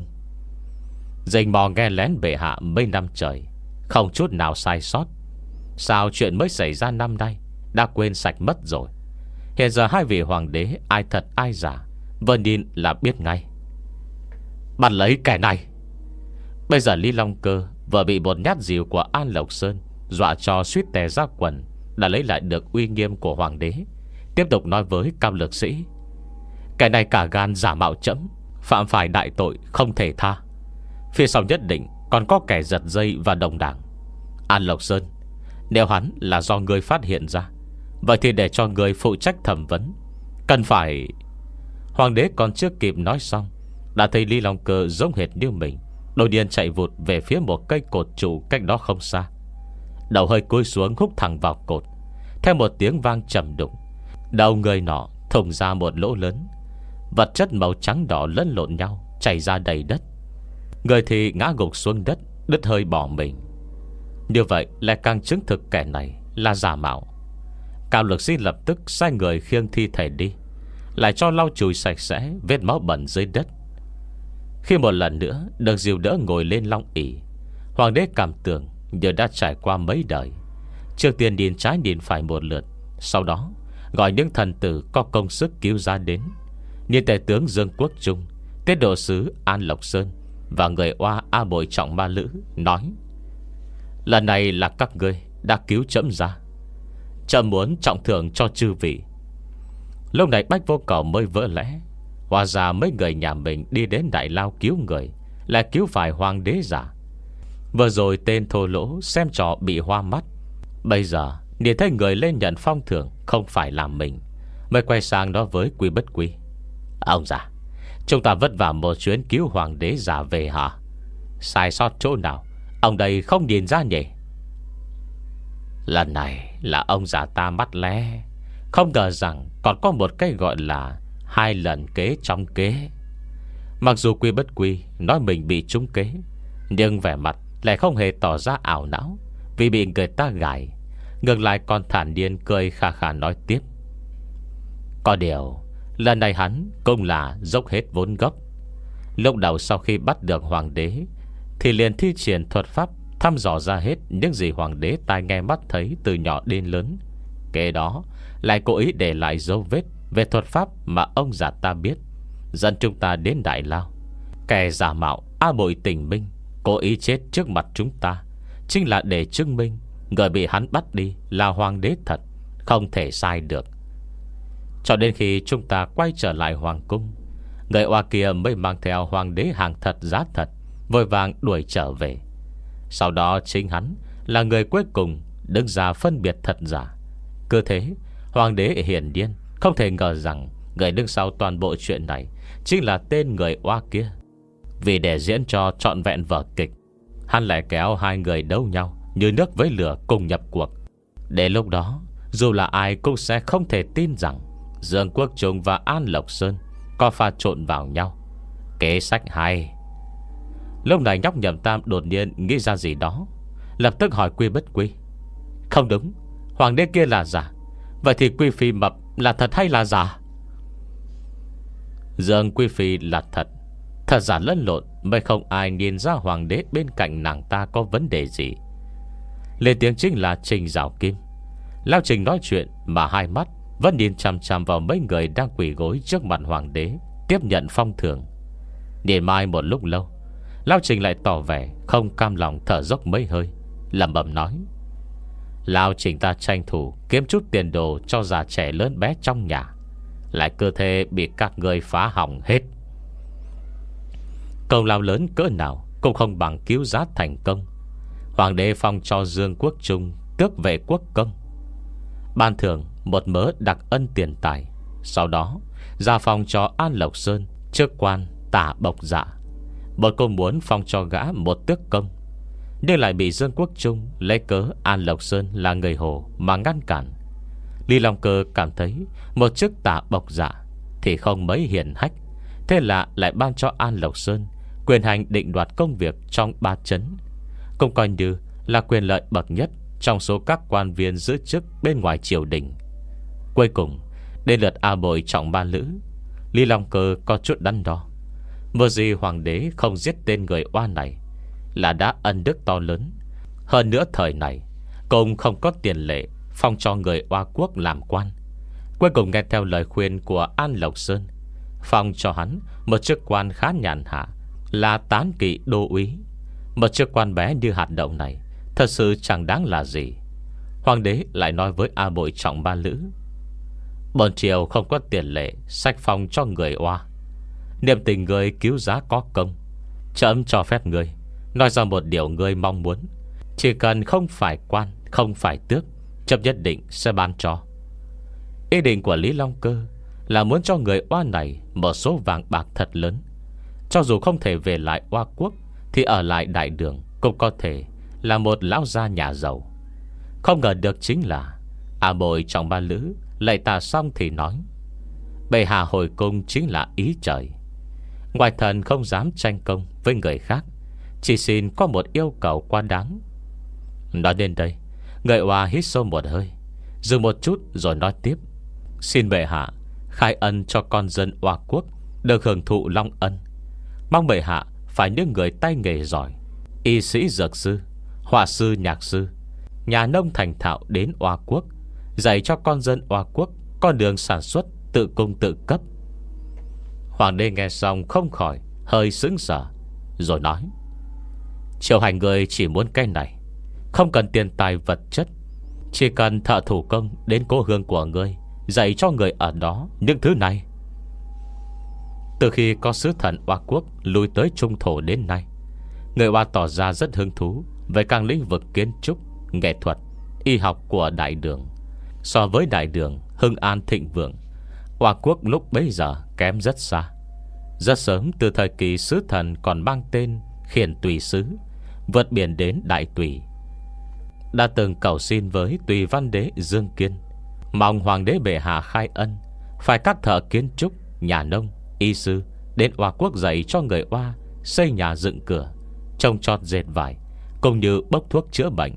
Dình mò nghe lén bệ hạ mấy năm trời, không chút nào sai sót. Sao chuyện mới xảy ra năm nay đã quên sạch mất rồi? Hiện giờ hai vị hoàng đế ai thật ai giả Vân nhìn là biết ngay. Bắt lấy kẻ này. Bây giờ Lý Long Cơ vừa bị một nhát dìu của An Lộc Sơn dọa cho suýt tè ra quần, đã lấy lại được uy nghiêm của hoàng đế. Tiếp tục nói với Cao Lược Sĩ: kẻ này cả gan giả mạo trẫm, phạm phải đại tội không thể tha. Phía sau nhất định còn có kẻ giật dây và đồng đảng. An Lộc Sơn, nếu hắn là do người phát hiện ra, vậy thì để cho người phụ trách thẩm vấn. Cần phải... Hoàng đế còn chưa kịp nói xong, đã thấy Lý Long Cơ giống hệt như mình, đột nhiên chạy vụt về phía một cây cột trụ cách đó không xa. Đầu hơi cúi xuống húc thẳng vào cột. Theo một tiếng vang trầm đục, đầu người nọ thủng ra một lỗ lớn. Vật chất màu trắng đỏ lẫn lộn nhau chảy ra đầy đất. Người thì ngã gục xuống đất, đứt hơi bỏ mình. Như vậy lại càng chứng thực kẻ này là giả mạo. Cao Lược Sĩ lập tức sai người khiêng thi thể đi, lại cho lau chùi sạch sẽ vết máu bẩn dưới đất. Khi một lần nữa được dìu đỡ ngồi lên long ỷ, hoàng đế cảm tưởng như đã trải qua mấy đời. Trước tiên nhìn trái nhìn phải một lượt, sau đó gọi những thần tử có công sức cứu ra đến, như tể tướng Dương Quốc Trung, tiết độ sứ An Lộc Sơn và người oa A Bội Trọng Ma Lữ, nói: lần này là các ngươi đã cứu trẫm ra, trẫm muốn trọng thưởng cho chư vị. Lúc này Bách Vô Cầu mới vỡ lẽ. Hóa ra mấy người nhà mình đi đến Đại Lao cứu người, lại cứu phải hoàng đế giả. Vừa rồi tên thô lỗ xem trò bị hoa mắt, bây giờ nhìn thấy người lên nhận phong thưởng không phải là mình, mới quay sang nói với Quy Bất Quy: ông già, chúng ta vất vả một chuyến cứu hoàng đế giả về hả? Sai sót chỗ nào ông đây không nhìn ra nhỉ? Lần này là ông già ta mắt lé, không ngờ rằng còn có một cái gọi là hai lần kế trong kế. Mặc dù Quy Bất Quy nói mình bị trúng kế, nhưng vẻ mặt lại không hề tỏ ra ảo não vì bị người ta gài. Ngược lại còn thản nhiên cười khà khà nói tiếp: có điều lần này hắn cũng là dốc hết vốn gốc. Lúc đầu sau khi bắt được hoàng đế thì liền thi triển thuật pháp thăm dò ra hết những gì hoàng đế tai nghe mắt thấy từ nhỏ đến lớn. Kế đó lại cố ý để lại dấu vết về thuật pháp mà ông già ta biết, dẫn chúng ta đến Đại Lao. Kẻ giả mạo A Bội Tình Minh cố ý chết trước mặt chúng ta, chính là để chứng minh người bị hắn bắt đi là hoàng đế thật, không thể sai được. Cho đến khi chúng ta quay trở lại hoàng cung, người oa kia mới mang theo hoàng đế hàng thật giá thật, vội vàng đuổi trở về. Sau đó chính hắn là người cuối cùng đứng ra phân biệt thật giả. Cứ thế hoàng đế hiển nhiên không thể ngờ rằng người đứng sau toàn bộ chuyện này chính là tên người oa kia. Vì để diễn cho trọn vẹn vở kịch, hắn lại kéo hai người đấu nhau như nước với lửa cùng nhập cuộc. Đến lúc đó, dù là ai cũng sẽ không thể tin rằng Dương Quốc Trung và An Lộc Sơn có pha trộn vào nhau. Kế sách hay. Lúc này nhóc Nhậm Tam đột nhiên nghĩ ra gì đó, lập tức hỏi Quy Bất Quy: không đúng, hoàng đế kia là giả, vậy thì Quy Phi mập là thật hay là giả? Dương Quy Phi là thật, thật giả lẫn lộn mới không ai nhìn ra hoàng đế bên cạnh nàng ta có vấn đề gì. Lên tiếng chính là Trình Giảo Kim. Lao Trình nói chuyện mà hai mắt vẫn nhìn chằm chằm vào mấy người đang quỳ gối trước mặt hoàng đế tiếp nhận phong thưởng. Nhìn mai một lúc lâu, Lao Trình lại tỏ vẻ không cam lòng, thở dốc mấy hơi, lẩm bẩm nói: Lao Trình ta tranh thủ kiếm chút tiền đồ cho già trẻ lớn bé trong nhà, lại cơ thể bị các người phá hỏng hết. Công lao lớn cỡ nào cũng không bằng cứu giá thành công. Hoàng đế phong cho Dương Quốc Trung tước vệ quốc công, ban thưởng một mớ đặc ân tiền tài. Sau đó ra phong cho An Lộc Sơn chức quan tả bộc dạ. Một cô muốn phong cho gã một tước công, nhưng lại bị Dương Quốc Trung lấy cớ An Lộc Sơn là người Hồ mà ngăn cản. Lý Long Cơ cảm thấy một chức tả bộc dạ thì không mấy hiển hách, thế là lại ban cho An Lộc Sơn quyền hành định đoạt công việc trong ba trấn, cũng coi như là quyền lợi bậc nhất trong số các quan viên giữ chức bên ngoài triều đình. Cuối cùng đến lượt A Bội Trọng Ba Lữ, Lý Long Cơ có chút đắn đo. Vừa gì hoàng đế không giết tên người oa này là đã ân đức to lớn. Hơn nữa thời này cũng không có tiền lệ phong cho người oa quốc làm quan. Cuối cùng nghe theo lời khuyên của An Lộc Sơn, phong cho hắn một chức quan khá nhàn hạ là tán kỵ đô úy. Một chức quan bé như hạt đậu này thật sự chẳng đáng là gì. Hoàng đế lại nói với A Bội Trọng Ba Lữ: Bổn triều không có tiền lệ sách phong cho người oa. Niệm tình người cứu giá có công, trẫm cho phép người nói ra một điều người mong muốn. Chỉ cần không phải quan, không phải tước, trẫm nhất định sẽ ban cho. Ý định của Lý Long Cơ là muốn cho người oa này một số vàng bạc thật lớn. Cho dù không thể về lại oa quốc thì ở lại đại đường cũng có thể là một lão gia nhà giàu. Không ngờ được chính là A Bội Trọng Ba Lữ lạy tạ xong thì nói: Bệ hạ hồi cung chính là ý trời. Ngoài thần không dám tranh công với người khác, chỉ xin có một yêu cầu quá đáng. Nói đến đây, người oa hít sâu một hơi, dừng một chút rồi nói tiếp: Xin bệ hạ khai ân cho con dân oa quốc được hưởng thụ long ân. Mong bệ hạ phải những người tay nghề giỏi, y sĩ dược sư, họa sư nhạc sư, nhà nông thành thạo đến oa quốc, dạy cho con dân oa quốc con đường sản xuất tự cung tự cấp. Hoàng đế nghe xong không khỏi hơi sững sờ, rồi nói: Triều hành người chỉ muốn cái này, không cần tiền tài vật chất, chỉ cần thợ thủ công đến cố hương của ngươi, dạy cho người ở đó những thứ này. Từ khi có sứ thần oa quốc lui tới trung thổ đến nay, người oa tỏ ra rất hứng thú với các lĩnh vực kiến trúc, nghệ thuật, y học của đại đường. So với đại đường hưng an thịnh vượng, oa quốc lúc bấy giờ kém rất xa. Rất sớm từ thời kỳ sứ thần còn mang tên Khiển Tùy Sứ, vượt biển đến Đại Tùy, đã từng cầu xin với Tùy Văn Đế Dương Kiên, mong hoàng đế bệ hạ khai ân, phải các thợ kiến trúc, nhà nông, y sư đến oa quốc dạy cho người oa xây nhà dựng cửa, trồng trọt dệt vải, cũng như bốc thuốc chữa bệnh.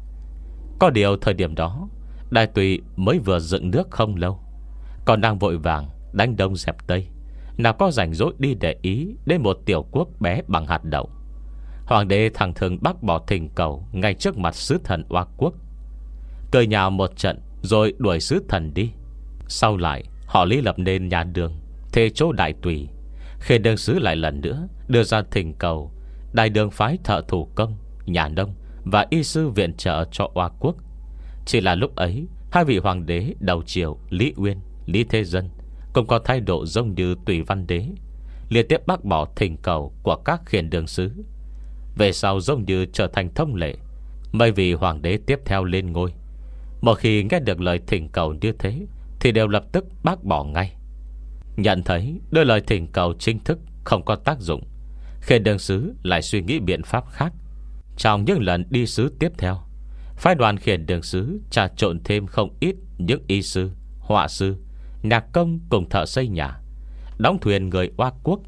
Có điều thời điểm đó Đại Tùy mới vừa dựng nước không lâu, còn đang vội vàng đánh đông dẹp tây, nào có rảnh rỗi đi để ý đến một tiểu quốc bé bằng hạt đậu. Hoàng đế thẳng thừng bác bỏ thỉnh cầu ngay trước mặt sứ thần oa quốc, cười nhạo một trận rồi đuổi sứ thần đi. Sau lại họ Lý lập nên nhà Đường thế chỗ Đại Tùy. Khi đương sứ lại lần nữa đưa ra thỉnh cầu đại đường phái thợ thủ công, nhà nông và y sư viện trợ cho oa quốc. Chỉ là lúc ấy hai vị hoàng đế đầu triều Lý Uyên, Lý Thế Dân cũng có thái độ giống như Tùy Văn Đế, liên tiếp bác bỏ thỉnh cầu của các khiển đường sứ. Về sau giống như trở thành thông lệ, mấy vị hoàng đế tiếp theo lên ngôi, một khi nghe được lời thỉnh cầu như thế thì đều lập tức bác bỏ ngay. Nhận thấy đôi lời thỉnh cầu chính thức không có tác dụng, khiển đường sứ lại suy nghĩ biện pháp khác. Trong những lần đi sứ tiếp theo, phái đoàn khiển đường sứ trà trộn thêm không ít những y sư, họa sư, nhạc công cùng thợ xây nhà, đóng thuyền người oa quốc,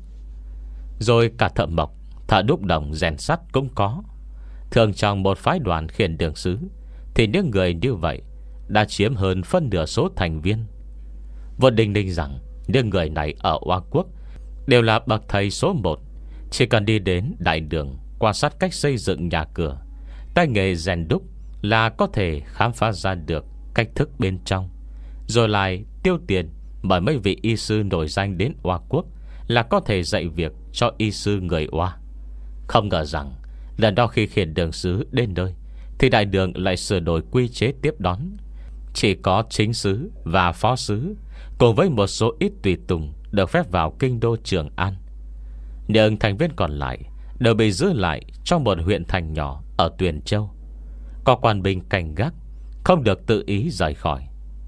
rồi cả thợ mộc, thợ đúc đồng rèn sắt cũng có. Thường trong một phái đoàn khiển đường sứ thì những người như vậy đã chiếm hơn phân nửa số thành viên. Vua đinh ninh rằng những người này ở oa quốc đều là bậc thầy số một. Chỉ cần đi đến đại đường quan sát cách xây dựng nhà cửa, tay nghề rèn đúc là có thể khám phá ra được cách thức bên trong, rồi lại tiêu tiền mời mấy vị y sư nổi danh đến oa quốc là có thể dạy việc cho y sư người oa. Không ngờ rằng lần đó khi khiển đường sứ đến nơi thì đại đường lại sửa đổi quy chế tiếp đón. Chỉ có chính sứ và phó sứ cùng với một số ít tùy tùng được phép vào kinh đô Trường An. Nhưng thành viên còn lại đều bị giữ lại trong một huyện thành nhỏ ở Tuyền Châu, có quan binh canh gác, không được tự ý rời khỏi.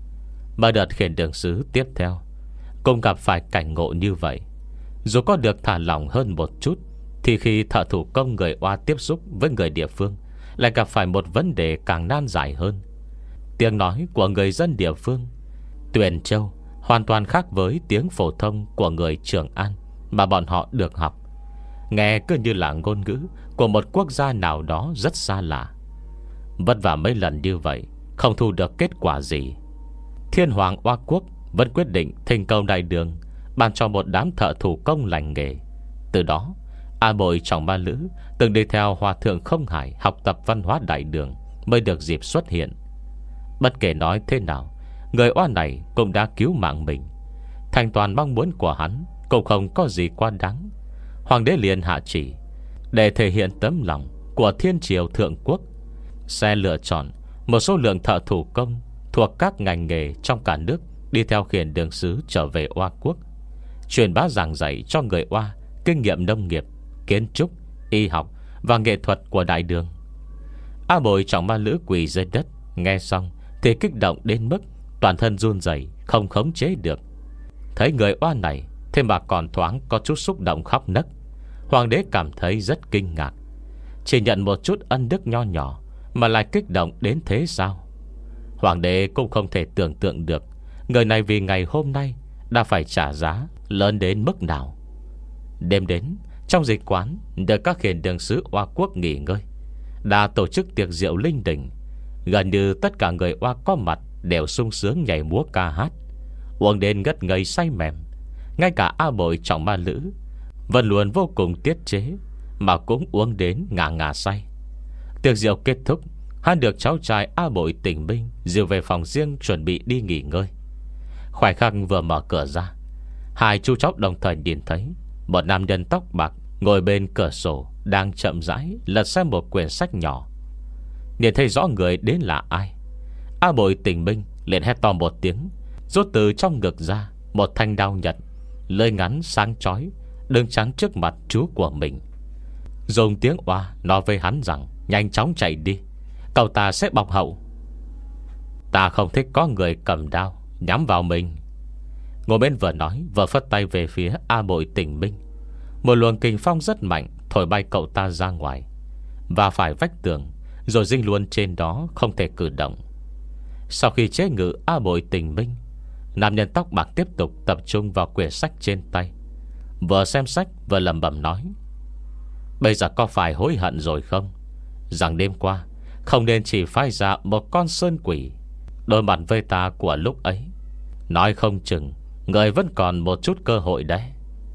Mà đợt khiển đường sứ tiếp theo cũng gặp phải cảnh ngộ như vậy. Dù có được thả lỏng hơn một chút, thì khi thợ thủ công người oa tiếp xúc với người địa phương lại gặp phải một vấn đề càng nan giải hơn. Tiếng nói của người dân địa phương Tuyền Châu hoàn toàn khác với tiếng phổ thông của người Trường An mà bọn họ được học. Nghe cứ như là ngôn ngữ của một quốc gia nào đó rất xa lạ. Vất vả mấy lần như vậy không thu được kết quả gì. Thiên Hoàng Oa Quốc vẫn quyết định thỉnh cầu đại đường ban cho một đám thợ thủ công lành nghề. Từ đó A Bội Trọng Ba Lữ từng đi theo Hòa Thượng Không Hải học tập văn hóa đại đường mới được dịp xuất hiện. Bất kể nói thế nào, người oa này cũng đã cứu mạng mình. Thành toàn mong muốn của hắn cũng không có gì quá đáng. Hoàng đế liền hạ chỉ để thể hiện tấm lòng của thiên triều thượng quốc, sẽ lựa chọn một số lượng thợ thủ công thuộc các ngành nghề trong cả nước đi theo khiển đường sứ trở về Oa Quốc, truyền bá giảng dạy cho người Oa kinh nghiệm nông nghiệp, kiến trúc, y học và nghệ thuật của đại đường. A Bội Trọng Ba Lữ quỳ dưới đất, nghe xong thì kích động đến mức toàn thân run rẩy không khống chế được. Thấy người Oa này thế mà còn thoáng có chút xúc động khóc nấc, hoàng đế cảm thấy rất kinh ngạc. Chỉ nhận một chút ân đức nho nhỏ mà lại kích động đến thế sao? Hoàng đế cũng không thể tưởng tượng được người này vì ngày hôm nay đã phải trả giá lớn đến mức nào. Đêm đến, trong dịch quán được các khiển đường sứ Oa Quốc nghỉ ngơi, đã tổ chức tiệc rượu linh đình. Gần như tất cả người Oa có mặt đều sung sướng nhảy múa ca hát, uống đến ngất ngây say mềm. Ngay cả A Bội Trọng Ba Lữ vẫn luôn vô cùng tiết chế mà cũng uống đến ngả ngả say. Tiệc rượu kết thúc, hắn được cháu trai A Bội Tỉnh Minh dìu về phòng riêng chuẩn bị đi nghỉ ngơi. Khoảnh khắc vừa mở cửa ra, hai chú cháu đồng thời nhìn thấy một nam nhân tóc bạc ngồi bên cửa sổ, đang chậm rãi lật xem một quyển sách nhỏ. Nhìn thấy rõ người đến là ai, A Bội Tỉnh Minh liền hét to một tiếng, rút từ trong ngực ra một thanh đao nhật, lưỡi ngắn sáng chói, đứng chắn trước mặt chú của mình, dùng tiếng Oa nói với hắn rằng nhanh chóng chạy đi, cậu ta sẽ bọc hậu. Ta không thích có người cầm đao nhắm vào mình. Ngồi bên vừa nói vừa phất tay về phía A Bội Tỉnh Minh. Một luồng kình phong rất mạnh thổi bay cậu ta ra ngoài và phải vách tường, rồi dính luôn trên đó, không thể cử động. Sau khi chế ngự A Bội Tỉnh Minh, nam nhân tóc bạc tiếp tục tập trung vào quyển sách trên tay, vừa xem sách vừa lẩm bẩm nói: bây giờ có phải hối hận rồi không? Rằng đêm qua không nên chỉ phái ra một con sơn quỷ đối mặt với ta của lúc ấy. Nói không chừng người vẫn còn một chút cơ hội đấy.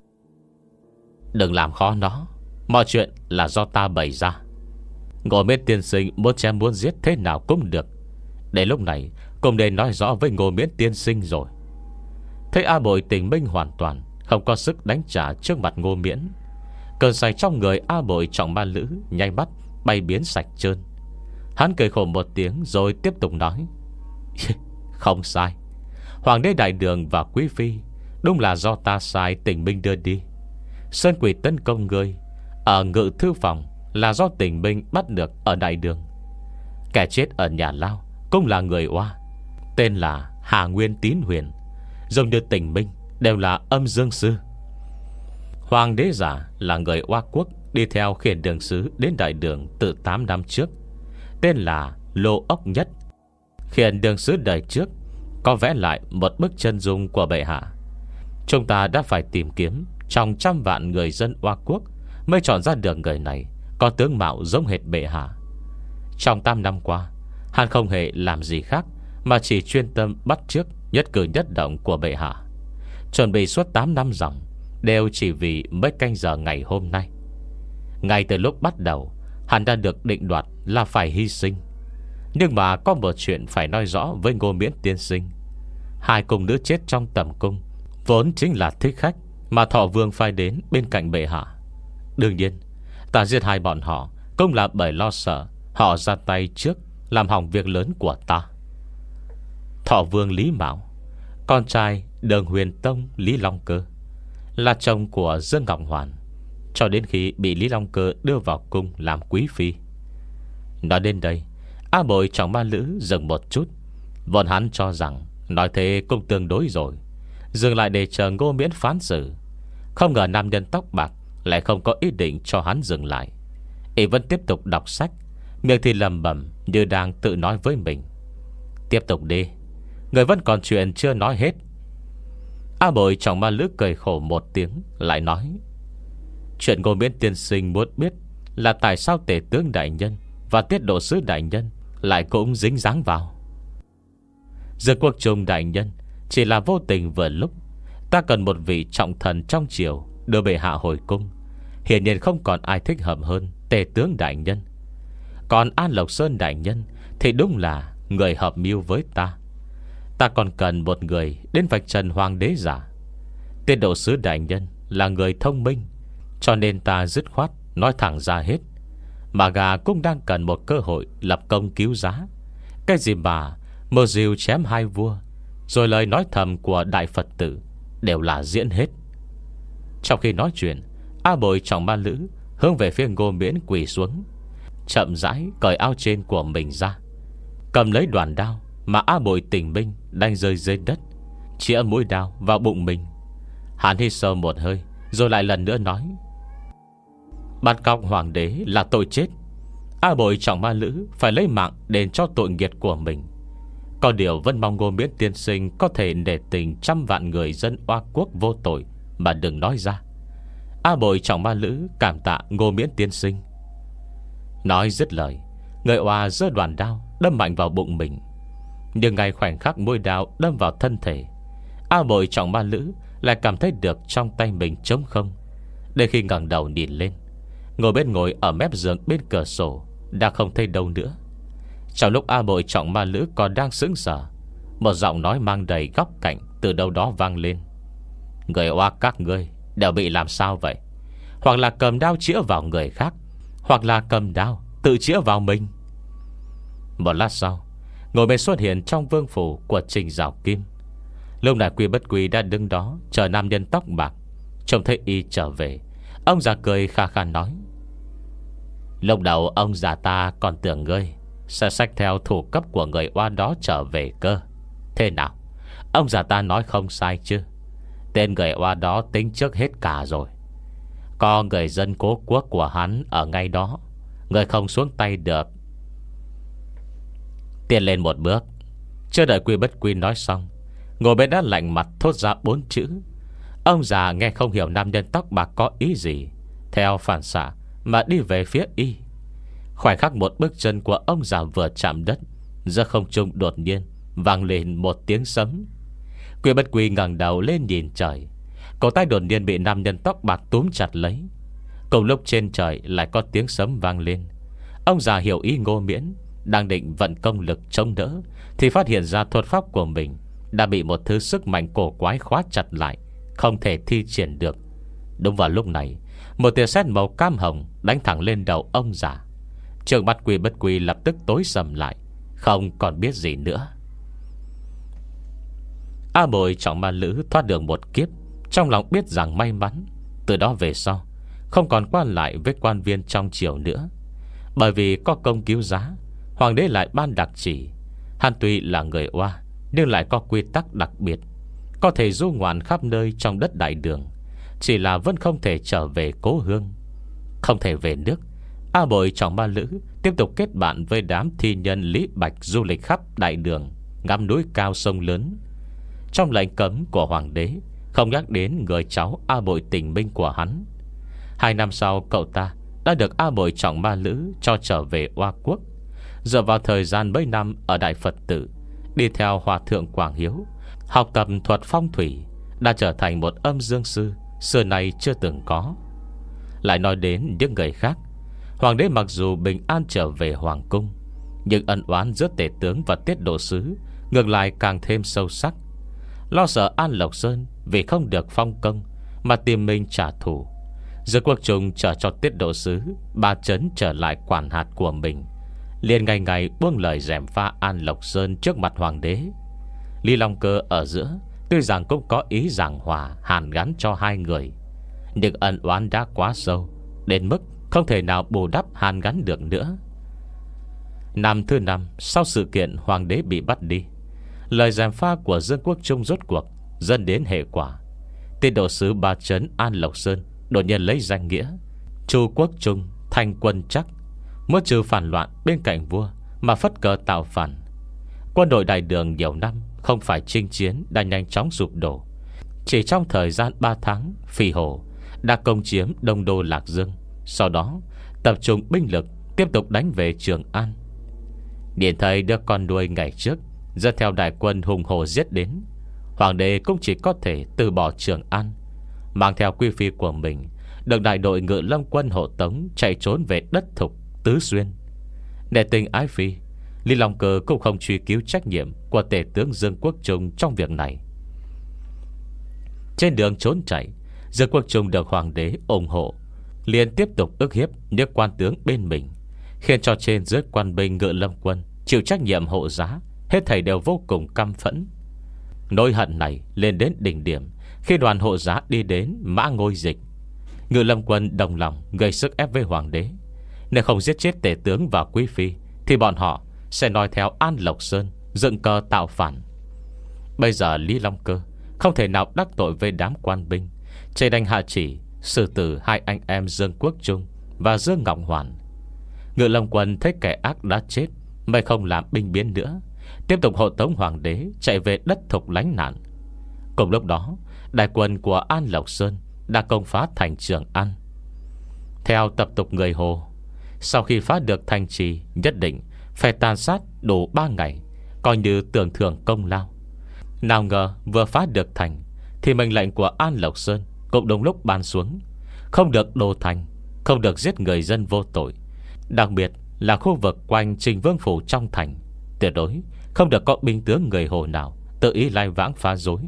Đừng làm khó nó, mọi chuyện là do ta bày ra. Ngô Miễn tiên sinh muốn chém muốn giết thế nào cũng được. Đến lúc này cũng nên nói rõ với Ngô Miễn tiên sinh rồi. Thấy A Bội Tỉnh Minh hoàn toàn không có sức đánh trả trước mặt Ngô Miễn, cơn say trong người A Bội Trọng Ba Lữ nháy mắt bay biến sạch trơn. Hắn cười khổ một tiếng rồi tiếp tục nói: không sai, hoàng đế đại đường và quý phi đúng là do ta sai Tỉnh Minh đưa đi. Sơn quỷ tấn công người ở ngự thư phòng là do Tỉnh Minh bắt được ở đại đường. Kẻ chết ở nhà lao cũng là người Oa, tên là Hà Nguyên Tín Huyền, giống như Tỉnh Minh đều là âm dương sư. Hoàng đế giả là người Oa Quốc đi theo khiển đường sứ đến đại đường từ tám năm trước, tên là Lô Ốc Nhất. Khiển đường sứ đời trước có vẽ lại một bức chân dung của bệ hạ. Chúng ta đã phải tìm kiếm trong trăm vạn người dân Oa Quốc mới chọn ra được người này có tướng mạo giống hệt bệ hạ. Trong tám năm qua, hắn không hề làm gì khác mà chỉ chuyên tâm bắt chước nhất cử nhất động của bệ hạ, chuẩn bị suốt tám năm dòng, đều chỉ vì mấy canh giờ ngày hôm nay. Ngay từ lúc bắt đầu, hắn đã được định đoạt là phải hy sinh. Nhưng mà có một chuyện phải nói rõ với Ngô Miễn tiên sinh: hai cung nữ chết trong tẩm cung vốn chính là thích khách mà Thọ Vương phái đến bên cạnh bệ hạ. Đương nhiên ta giết hai bọn họ cũng là bởi lo sợ họ ra tay trước làm hỏng việc lớn của ta. Thọ Vương Lý Mạo, con trai Đường Huyền Tông Lý Long Cơ, là chồng của Dương Ngọc Hoàn, cho đến khi bị Lý Long Cơ đưa vào cung làm quý phi. Nói đến đây, A Bội Trọng Ba Lữ dừng một chút. Vốn hắn cho rằng nói thế cũng tương đối rồi, dừng lại để chờ Ngô Miễn phán xử. Không ngờ nam nhân tóc bạc lại không có ý định cho hắn dừng lại. Y vẫn tiếp tục đọc sách, Miệng thì lầm bẩm như đang tự nói với mình. Tiếp tục đi, người vẫn còn chuyện chưa nói hết. A Bội Trọng Ma Lữ cười khổ một tiếng, lại nói: Chuyện Ngô Miễn tiên sinh muốn biết là tại sao Tể tướng đại nhân và Tiết độ sứ đại nhân lại cũng dính dáng vào. Dương Quốc Trung đại nhân chỉ là vô tình vừa lúc ta cần một vị trọng thần trong triều đưa bệ hạ hồi cung. Hiển nhiên không còn ai thích hợp hơn Tể tướng đại nhân. Còn An Lộc Sơn đại nhân thì đúng là người hợp mưu với ta. Ta còn cần một người đến vạch trần hoàng đế giả. Tiết độ sứ đại nhân là người thông minh, cho nên ta dứt khoát nói thẳng ra hết. Mà gà cũng đang cần một cơ hội lập công cứu giá. Cái gì mà mơ diều chém hai vua, rồi lời nói thầm của đại Phật tử đều là diễn hết. Trong khi nói chuyện, A Bội Trọng Ma Lữ hướng về phía Ngô Miễn quỳ xuống, chậm rãi cởi áo trên của mình ra, cầm lấy đoàn đao mà A Bội Tình Minh đang rơi dưới đất, chĩa mũi đao vào bụng mình. Hắn hít sâu một hơi, rồi lại lần nữa nói: Bắt cóc hoàng đế là tội chết. A Bội Trọng Ma Lữ phải lấy mạng đền cho tội nghiệt của mình. Có điều vẫn mong Ngô Miễn tiên sinh có thể nể tình trăm vạn người dân oa quốc vô tội mà đừng nói ra. A Bội Trọng Ma Lữ cảm tạ Ngô Miễn tiên sinh. Nói dứt lời, người oa giơ đoàn đao đâm mạnh vào bụng mình. Nhưng ngay khoảnh khắc mũi đao đâm vào thân thể, A Bội Trọng Ma Lữ lại cảm thấy được trong tay mình trống không. Đến khi ngẩng đầu nhìn lên, ngồi bên ngồi ở mép giường bên cửa sổ đã không thấy đâu nữa. Trong lúc A Bội Trọng Ma Lữ còn đang sững sờ, một giọng nói mang đầy góc cạnh từ đâu đó vang lên: Người oa các ngươi đều bị làm sao vậy? Hoặc là cầm đao chĩa vào người khác, hoặc là cầm đao tự chĩa vào mình. Một lát sau, ngồi bên xuất hiện trong vương phủ của Trình Giảo Kim. Lúc này Quy Bất Quy đã đứng đó chờ nam nhân tóc bạc. Trông thấy y trở về, ông già cười kha kha nói: Lúc đầu ông già ta còn tưởng ngươi sẽ xách theo thủ cấp của người oa đó trở về cơ. Thế nào, ông già ta nói không sai chứ? Tên người oa đó tính trước hết cả rồi. Có người dân cố quốc của hắn ở ngay đó, người không xuống tay được. Tiến lên một bước. Chưa đợi Quy Bất Quy nói xong, ngồi bên đã lạnh mặt thốt ra bốn chữ. Ông già nghe không hiểu nam nhân tóc bạc có ý gì, theo phản xạ mà đi về phía y. Khoảnh khắc một bước chân của ông già vừa chạm đất, giữa không trung đột nhiên vang lên một tiếng sấm. Quy Bất Quy ngẩng đầu lên nhìn trời. Cổ tay đột nhiên bị nam nhân tóc bạc túm chặt lấy. Cùng lúc trên trời lại có tiếng sấm vang lên. Ông già hiểu ý Ngô Miễn đang định vận công lực chống đỡ, thì phát hiện ra thuật pháp của mình đã bị một thứ sức mạnh cổ quái khóa chặt lại, không thể thi triển được. Đúng vào lúc này, một tia sét màu cam hồng đánh thẳng lên đầu ông già. Trước mắt Quy Bất Quy lập tức tối sầm lại, không còn biết gì nữa. A Bội Trọng Ma Lữ thoát được một kiếp, trong lòng biết rằng may mắn. Từ đó về sau không còn qua lại với quan viên trong triều nữa. Bởi vì có công cứu giá, hoàng đế lại ban đặc chỉ. Hắn tuy là người oa, nhưng lại có quy tắc đặc biệt, có thể du ngoạn khắp nơi trong đất đại đường. Chỉ là vẫn không thể trở về cố hương, không thể về nước. A Bội Trọng Ma Lữ tiếp tục kết bạn với đám thi nhân Lý Bạch, du lịch khắp đại đường, ngắm núi cao sông lớn. Trong lệnh cấm của hoàng đế không nhắc đến người cháu A Bội Tình Minh của hắn. Hai năm sau, cậu ta đã được A Bội Trọng Ma Lữ cho trở về oa quốc. Dựa vào thời gian mấy năm ở Đại Phật Tử, đi theo Hòa Thượng Quảng Hiếu, học tập thuật phong thủy, đã trở thành một âm dương sư xưa nay chưa từng có. Lại nói đến những người khác, hoàng đế mặc dù bình an trở về hoàng cung, nhưng ân oán giữa tể tướng và tiết độ sứ ngược lại càng thêm sâu sắc. Lo sợ An Lộc Sơn vì không được phong công mà tìm mình trả thù, Dương Quốc Trung trở cho tiết độ sứ Ba Chấn trở lại quản hạt của mình, liền ngày ngày buông lời gièm pha An Lộc Sơn trước mặt hoàng đế. Lý Long Cơ ở giữa tuy rằng cũng có ý giảng hòa hàn gắn cho hai người, nhưng ân oán đã quá sâu đến mức không thể nào bù đắp hàn gắn được nữa. Năm thứ năm sau sự kiện hoàng đế bị bắt đi, lời gièm pha của Dương Quốc Trung rốt cuộc dẫn đến hệ quả. Tiết độ sứ Ba Chấn An Lộc Sơn đột nhiên lấy danh nghĩa Chu Quốc Trung thành quân chắc, muốn trừ phản loạn bên cạnh vua mà phất cờ tạo phản. Quân đội đại đường nhiều năm không phải chinh chiến đã nhanh chóng sụp đổ. Chỉ trong thời gian ba tháng, Phỉ Hổ đã công chiếm đông đô Lạc Dương. Sau đó tập trung binh lực tiếp tục đánh về Trường An. Điển thấy đứa con nuôi ngày trước dẫn theo đại quân hùng hổ giết đến, hoàng đế cũng chỉ có thể từ bỏ Trường An, mang theo quý phi của mình, được đại đội Ngự Lâm quân hộ tống chạy trốn về đất Thục, Tứ Xuyên. Để tình ái phi, Lý Long Cơ cũng không truy cứu trách nhiệm của tể tướng Dương Quốc Trung trong việc này. Trên đường trốn chạy, Dương Quốc Trung được hoàng đế ủng hộ, liền tiếp tục ức hiếp những quan tướng bên mình, khiến cho trên dưới quan binh Ngự Lâm quân chịu trách nhiệm hộ giá, hết thảy đều vô cùng căm phẫn. Nỗi hận này lên đến đỉnh điểm khi đoàn hộ giá đi đến Mã Ngôi Dịch. Ngự Lâm quân đồng lòng gây sức ép với hoàng đế, nếu không giết chết tể tướng và quý phi thì bọn họ sẽ nói theo An Lộc Sơn dựng cờ tạo phản. Bây giờ Lý Long Cơ không thể nào đắc tội với đám quan binh, chỉ đành hạ chỉ xử tử hai anh em Dương Quốc Trung và Dương Ngọc Hoàn. Ngự Lâm quân thấy kẻ ác đã chết, mới không làm binh biến nữa, tiếp tục hộ tống hoàng đế chạy về đất Thục lánh nạn. Cùng lúc đó, đại quân của An Lộc Sơn đã công phá thành Trường An. Theo tập tục người Hồ, sau khi phá được thành trì, nhất định phải tàn sát đủ ba ngày, coi như tưởng thưởng công lao. Nào ngờ vừa phá được thành thì mệnh lệnh của An Lộc Sơn cũng đồng lúc ban xuống: không được đổ thành, không được giết người dân vô tội, đặc biệt là khu vực quanh Trình Vương phủ trong thành, tuyệt đối không được có binh tướng người Hồ nào tự ý lai vãng phá rối.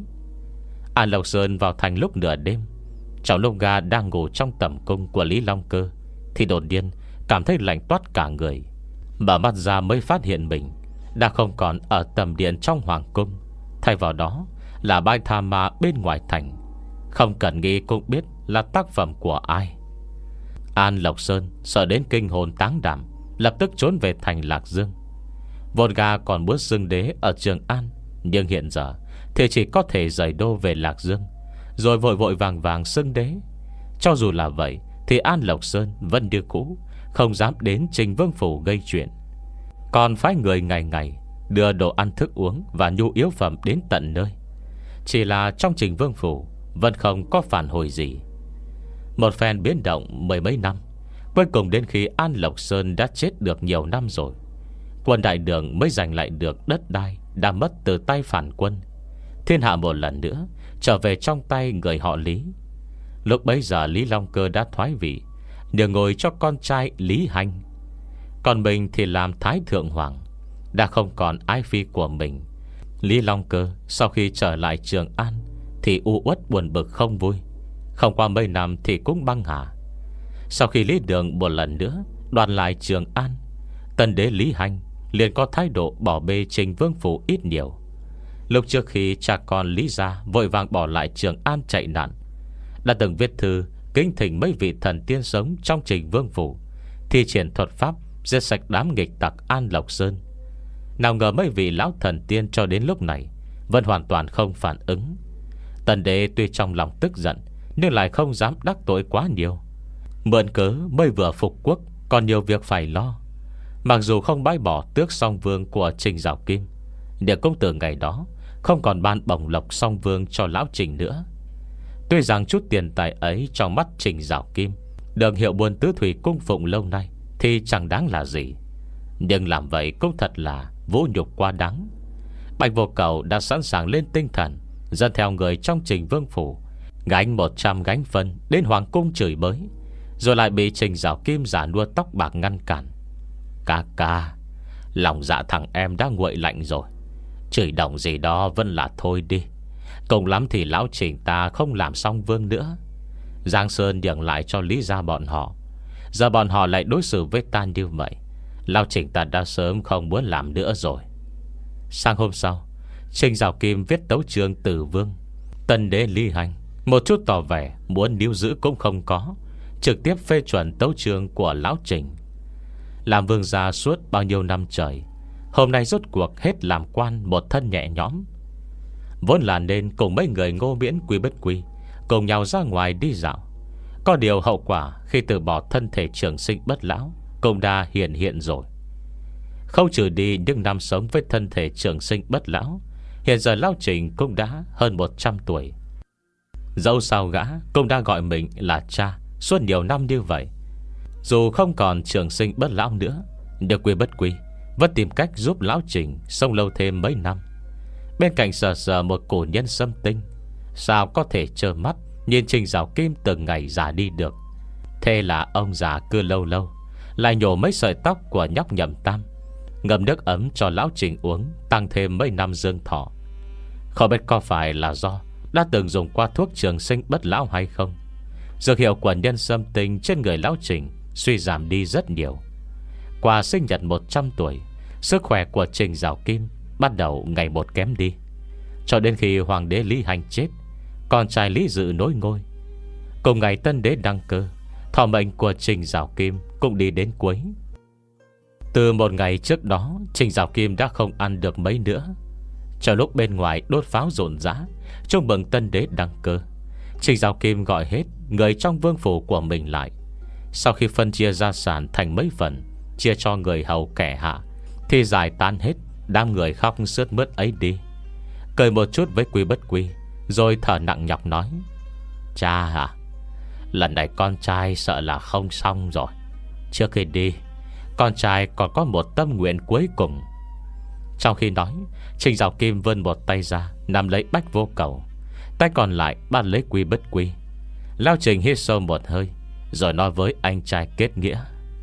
An Lộc Sơn vào thành lúc nửa đêm. Cháu Lông Ga đang ngủ trong tẩm cung của Lý Long Cơ thì đột nhiên cảm thấy lạnh toát cả người. Mở mắt ra mới phát hiện mình đã không còn ở tầm điện trong hoàng cung, thay vào đó là bãi tha ma bên ngoài thành. Không cần nghĩ cũng biết là tác phẩm của ai. An Lộc Sơn sợ đến kinh hồn táng đảm, lập tức trốn về thành Lạc Dương. Vốn gà còn muốn xưng đế ở Trường An, nhưng hiện giờ thì chỉ có thể rời đô về Lạc Dương, rồi vội vội vàng vàng xưng đế. Cho dù là vậy thì An Lộc Sơn vẫn như cũ, không dám đến Trình Vương phủ gây chuyện, còn phái người ngày ngày đưa đồ ăn thức uống và nhu yếu phẩm đến tận nơi. Chỉ là trong Trình Vương phủ vẫn không có phản hồi gì. Một phen biến động mười mấy năm, cuối cùng đến khi An Lộc Sơn đã chết được nhiều năm rồi, quân đại đường mới giành lại được đất đai đã mất từ tay phản quân. Thiên hạ một lần nữa trở về trong tay người họ Lý. Lúc bấy giờ Lý Long Cơ đã thoái vị, nhường ngồi cho con trai Lý Hành. Còn mình thì làm Thái Thượng Hoàng, đã không còn ái phi của mình. Lý Long Cơ sau khi trở lại Trường An thì u uất buồn bực không vui. Không qua mấy năm thì cũng băng hà. Sau khi Lý Đường một lần nữa đoạt lại Trường An, tân đế Lý Hành liền có thái độ bỏ bê Trình Vương phủ ít nhiều. Lúc trước khi cha con Lý gia vội vàng bỏ lại Trường An chạy nạn, đã từng viết thư kính thỉnh mấy vị thần tiên sống trong Trình Vương phủ thi triển thuật pháp giết sạch đám nghịch tặc An Lộc Sơn. Nào ngờ mấy vị lão thần tiên cho đến lúc này vẫn hoàn toàn không phản ứng. Tần đế tuy trong lòng tức giận, nhưng lại không dám đắc tội quá nhiều. Mượn cớ mới vừa phục quốc, còn nhiều việc phải lo. Mặc dù không bãi bỏ tước song vương của Trình Giảo Kim, nhưng cũng từ ngày đó không còn ban bổng lộc song vương cho lão Trình nữa. Tuy rằng chút tiền tài ấy trong mắt Trình Giảo Kim được hiệu buôn tứ thủy cung phụng lâu nay thì chẳng đáng là gì, nhưng làm vậy cũng thật là vũ nhục quá đáng. Bạch Vô Cầu đã sẵn sàng lên tinh thần, dẫn theo người trong Trình Vương phủ gánh một trăm gánh phân đến hoàng cung chửi bới, rồi lại bị Trình Giảo Kim giả nua tóc bạc ngăn cản. Ca ca, lòng dạ thằng em đã nguội lạnh rồi, chửi đồng gì đó vẫn là thôi đi. Cùng lắm thì lão Trình ta không làm song vương nữa, Giang Sơn nhường lại cho Lý gia bọn họ. Giờ bọn họ lại đối xử với ta như vậy, lão Trình ta đã sớm không muốn làm nữa rồi. Sang hôm sau, Trình Giảo Kim viết tấu chương Tử Vương. Tân đế Lý Hành một chút tỏ vẻ muốn níu giữ cũng không có, trực tiếp phê chuẩn tấu chương của lão Trình. Làm vương gia suốt bao nhiêu năm trời, hôm nay rốt cuộc hết làm quan một thân nhẹ nhõm. Vốn là nên cùng mấy người Ngô Miễn Quy Bất Quy cùng nhau ra ngoài đi dạo. Có điều hậu quả khi từ bỏ thân thể trường sinh bất lão cũng đã hiện hiện rồi. Không trừ đi những năm sống với thân thể trường sinh bất lão, hiện giờ Lão Trình cũng đã hơn một trăm tuổi. Dẫu sao gã cũng đã gọi mình là cha suốt nhiều năm như vậy. Dù không còn trường sinh bất lão nữa, được quy bất quy vẫn tìm cách giúp Lão Trình sống lâu thêm mấy năm. Bên cạnh sờ sờ một cổ nhân xâm tinh, sao có thể trơ mắt nhìn Trình Giảo Kim từng ngày già đi được. Thế là ông già cứ lâu lâu lại nhổ mấy sợi tóc của nhóc Nhậm Tam, ngâm nước ấm cho Lão Trình uống, tăng thêm mấy năm dương thọ. Không biết có phải là do đã từng dùng qua thuốc trường sinh bất lão hay không, dược hiệu của nhân xâm tinh trên người Lão Trình suy giảm đi rất nhiều. Qua sinh nhật một trăm tuổi, sức khỏe của Trình Giảo Kim bắt đầu ngày một kém đi, cho đến khi hoàng đế Lý Hành chết, con trai Lý Dự nối ngôi. Cùng ngày tân đế đăng cơ, thọ mệnh của Trình Giảo Kim cũng đi đến cuối. Từ một ngày trước đó, Trình Giảo Kim đã không ăn được mấy nữa. Trong lúc bên ngoài đốt pháo rộn rã chúc mừng tân đế đăng cơ, Trình Giảo Kim gọi hết người trong vương phủ của mình lại. Sau khi phân chia gia sản thành mấy phần, chia cho người hầu kẻ hạ, thì giải tan hết đám người khóc sướt mướt ấy đi, cười một chút với Quy Bất Quy, rồi thở nặng nhọc nói: Cha hả, lần này con trai sợ là không xong rồi. Trước khi đi, con trai còn có một tâm nguyện cuối cùng. Trong khi nói, Trình Giảo Kim vươn một tay ra nắm lấy Bách Vô Cầu, tay còn lại bắt lấy Quy Bất Quy. Lão Trình hít sâu một hơi, rồi nói với anh trai kết nghĩa: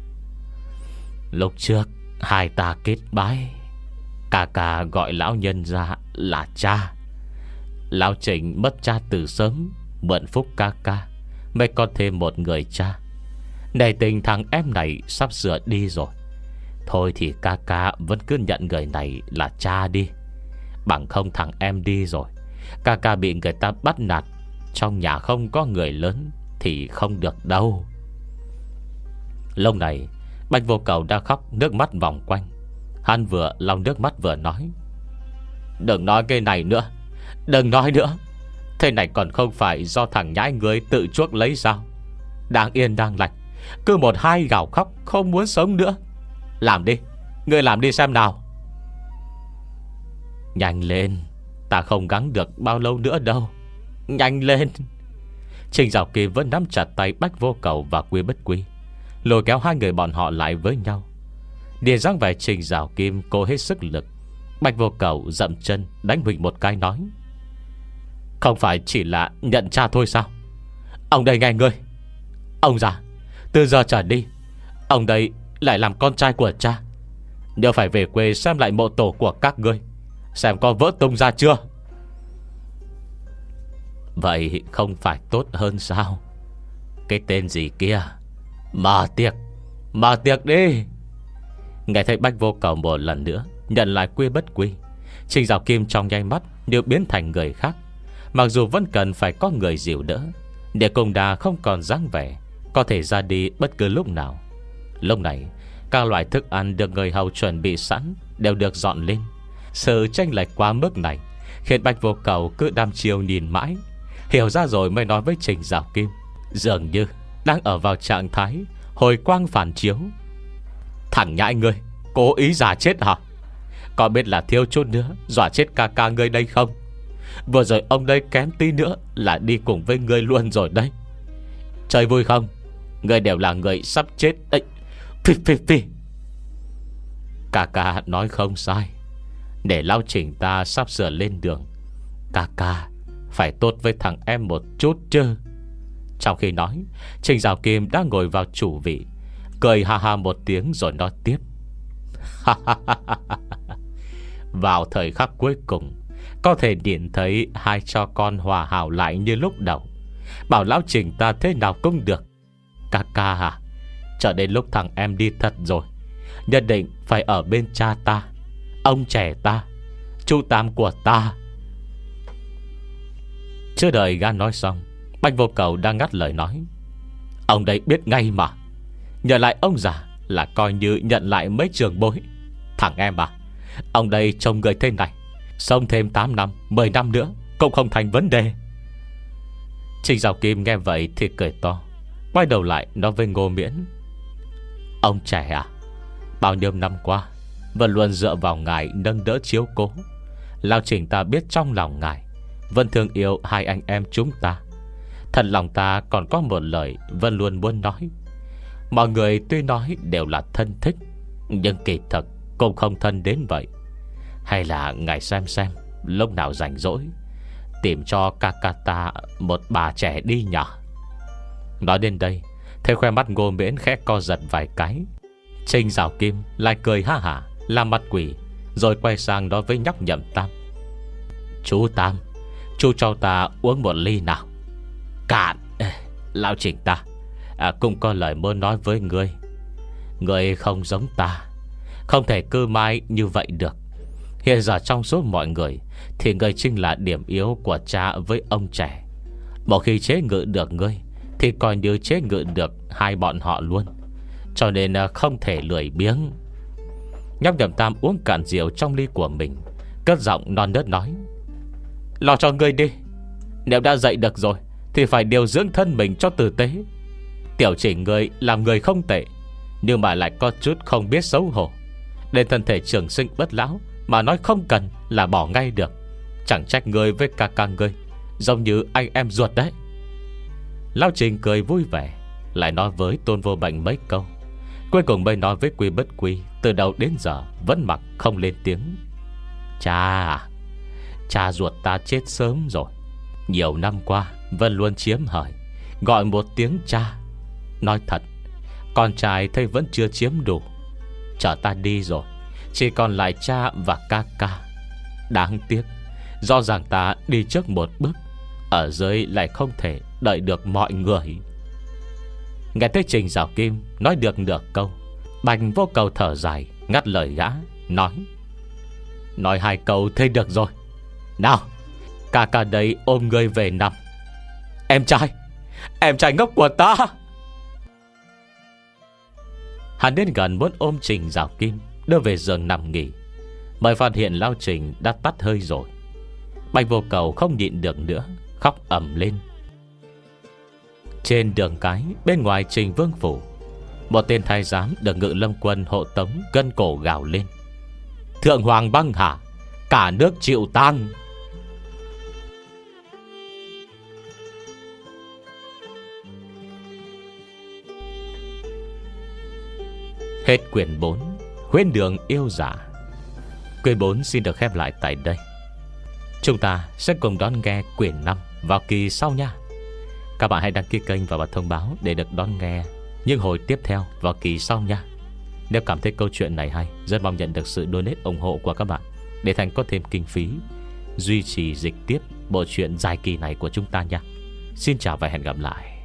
Lúc trước hai ta kết bái, ca ca gọi lão nhân ra là cha. Lão Trình mất cha từ sớm, mượn phúc ca ca mới có thêm một người cha. Này tình thằng em này sắp sửa đi rồi, thôi thì ca ca vẫn cứ nhận người này là cha đi. Bằng không thằng em đi rồi, ca ca bị người ta bắt nạt, trong nhà không có người lớn thì không được đâu. Lúc này Bạch Vô Cầu đã khóc nước mắt vòng quanh. Hắn vừa lau nước mắt vừa nói: Đừng nói cái này nữa, đừng nói nữa. Thế này còn không phải do thằng nhãi người tự chuốc lấy sao? Đang yên đang lành, cứ một hai gào khóc không muốn sống nữa. Làm đi, ngươi làm đi xem nào. Nhanh lên, ta không gắng được bao lâu nữa đâu. Nhanh lên. Trình Giảo Kim vẫn nắm chặt tay Bách Vô Cầu và Quy Bất Quy, lôi kéo hai người bọn họ lại với nhau. Điền dáng vẻ Trình Giảo Kim cố hết sức lực. Bách Vô Cầu dậm chân đánh mình một cái nói: Không phải chỉ là nhận cha thôi sao? Ông đây nghe ngươi. Ông già, từ giờ trở đi, ông đây lại làm con trai của cha. Nếu phải về quê xem lại mộ tổ của các ngươi, xem có vỡ tung ra chưa. Vậy không phải tốt hơn sao? Cái tên gì kia, mở tiệc, mở tiệc đi. Nghe thấy Bách Vô Cầu một lần nữa nhận lại Quy Bất Quy, Trình Giảo Kim trong nháy mắt như biến thành người khác. Mặc dù vẫn cần phải có người dìu đỡ, để cùng đà không còn dáng vẻ có thể ra đi bất cứ lúc nào. Lúc này các loại thức ăn được người hầu chuẩn bị sẵn đều được dọn lên. Sự chênh lệch quá mức này khiến Bạch Vô Cầu cứ đăm chiêu nhìn mãi, hiểu ra rồi mới nói với Trình Giảo Kim, dường như đang ở vào trạng thái hồi quang phản chiếu: Thằng nhãi ngươi cố ý giả chết hả? Có biết là thiếu chút nữa dọa chết ca ca ngươi đây không? Vừa rồi ông đây kém tí nữa là đi cùng với ngươi luôn rồi đấy. Chơi vui không? Ngươi đều là người sắp chết đấy. Phi phi phi. Ca ca nói không sai. Để Lão Trình ta sắp sửa lên đường, ca ca phải tốt với thằng em một chút chứ. Trong khi nói, Trình Giảo Kim đã ngồi vào chủ vị, cười ha ha một tiếng rồi nói tiếp: Vào thời khắc cuối cùng, có thể nhìn thấy hai cho con hòa hảo lại như lúc đầu, bảo Lão Trình ta thế nào cũng được. Ca ca à, chờ đến lúc thằng em đi thật rồi, nhất định phải ở bên cha ta, ông trẻ ta, chú Tám của ta. Chưa đợi gã nói xong, Bạch Vô Cầu đang ngắt lời nói: Ông đây biết ngay mà. Nhận lại ông già là coi như nhận lại mấy trường bối. Thằng em à, ông đây trông người thế này, sống thêm tám năm, mười năm nữa cũng không thành vấn đề. Trình Giảo Kim nghe vậy thì cười to, quay đầu lại nói với Ngô Miễn: Ông trẻ à, bao nhiêu năm qua vẫn luôn dựa vào ngài nâng đỡ chiếu cố. Lão Trình ta biết trong lòng ngài vẫn thương yêu hai anh em chúng ta. Thật lòng ta còn có một lời vẫn luôn muốn nói. Mọi người tuy nói đều là thân thích, nhưng kỳ thực cũng không thân đến vậy. Hay là ngài xem xem lúc nào rảnh rỗi tìm cho ca ca ta một bà trẻ đi nhở. Nói đến đây, thấy khoe mắt Ngô Miễn khẽ co giật vài cái. Trình Giảo Kim lại cười ha hả làm mặt quỷ, rồi quay sang nói với nhóc Nhậm Tam: Chú Tam, chú cho ta uống một ly nào. Cạn. Lão Trình ta à, cũng có lời muốn nói với ngươi. Ngươi không giống ta, không thể cứ mãi như vậy được. Hiện giờ trong số mọi người thì ngươi chính là điểm yếu của cha với ông trẻ. Một khi chế ngự được ngươi thì coi như chế ngự được hai bọn họ luôn. Cho nên không thể lười biếng. Nhóc Nhậm Tam uống cạn rượu trong ly của mình, cất giọng non nớt nói: Lo cho ngươi đi. Nếu đã dậy được rồi thì phải điều dưỡng thân mình cho tử tế. Tiểu Trình ngươi làm người không tệ, nhưng mà lại có chút không biết xấu hổ. Đến thân thể trường sinh bất lão mà nói không cần là bỏ ngay được. Chẳng trách ngươi với ca ca ngươi giống như anh em ruột đấy. Lão Trình cười vui vẻ, lại nói với Tôn Vô Bệnh mấy câu. Cuối cùng mới nói với Quy Bất Quy từ đầu đến giờ vẫn mặc không lên tiếng: Cha à, cha ruột ta chết sớm rồi. Nhiều năm qua vẫn luôn chiếm hời, gọi một tiếng cha. Nói thật, con trai thấy vẫn chưa chiếm đủ. Chờ ta đi rồi, chỉ còn lại cha và ca ca. Đáng tiếc, rõ ràng ta đi trước một bước, ở dưới lại không thể đợi được mọi người. Nghe thấy Trình Giảo Kim nói được nửa câu, Bạch Vô Cầu thở dài ngắt lời gã, nói: Nói hai câu thế được rồi. Nào, ca ca đây ôm ngươi về nằm. Em trai, em trai ngốc của ta. Hắn đến gần muốn ôm Trình Giảo Kim đưa về giường nằm nghỉ, mới phát hiện Lão Trình đã tắt hơi rồi. Bạch Vô Cầu không nhịn được nữa, khóc ầm lên. Trên đường cái bên ngoài Trình Vương phủ, một tên thái giám được Ngự Lâm quân hộ tống gân cổ gào lên: Thượng hoàng băng hà, cả nước chịu tang. Hết quyển bốn, Huyễn Đường Yêu Giả. Quyển bốn xin được khép lại tại đây. Chúng ta sẽ cùng đón nghe quyển năm vào kỳ sau nha. Các bạn hãy đăng ký kênh và bật thông báo để được đón nghe những hồi tiếp theo vào kỳ sau nha. Nếu cảm thấy câu chuyện này hay, rất mong nhận được sự donate ủng hộ của các bạn để Thành có thêm kinh phí duy trì dịch tiếp bộ truyện dài kỳ này của chúng ta nha. Xin chào và hẹn gặp lại.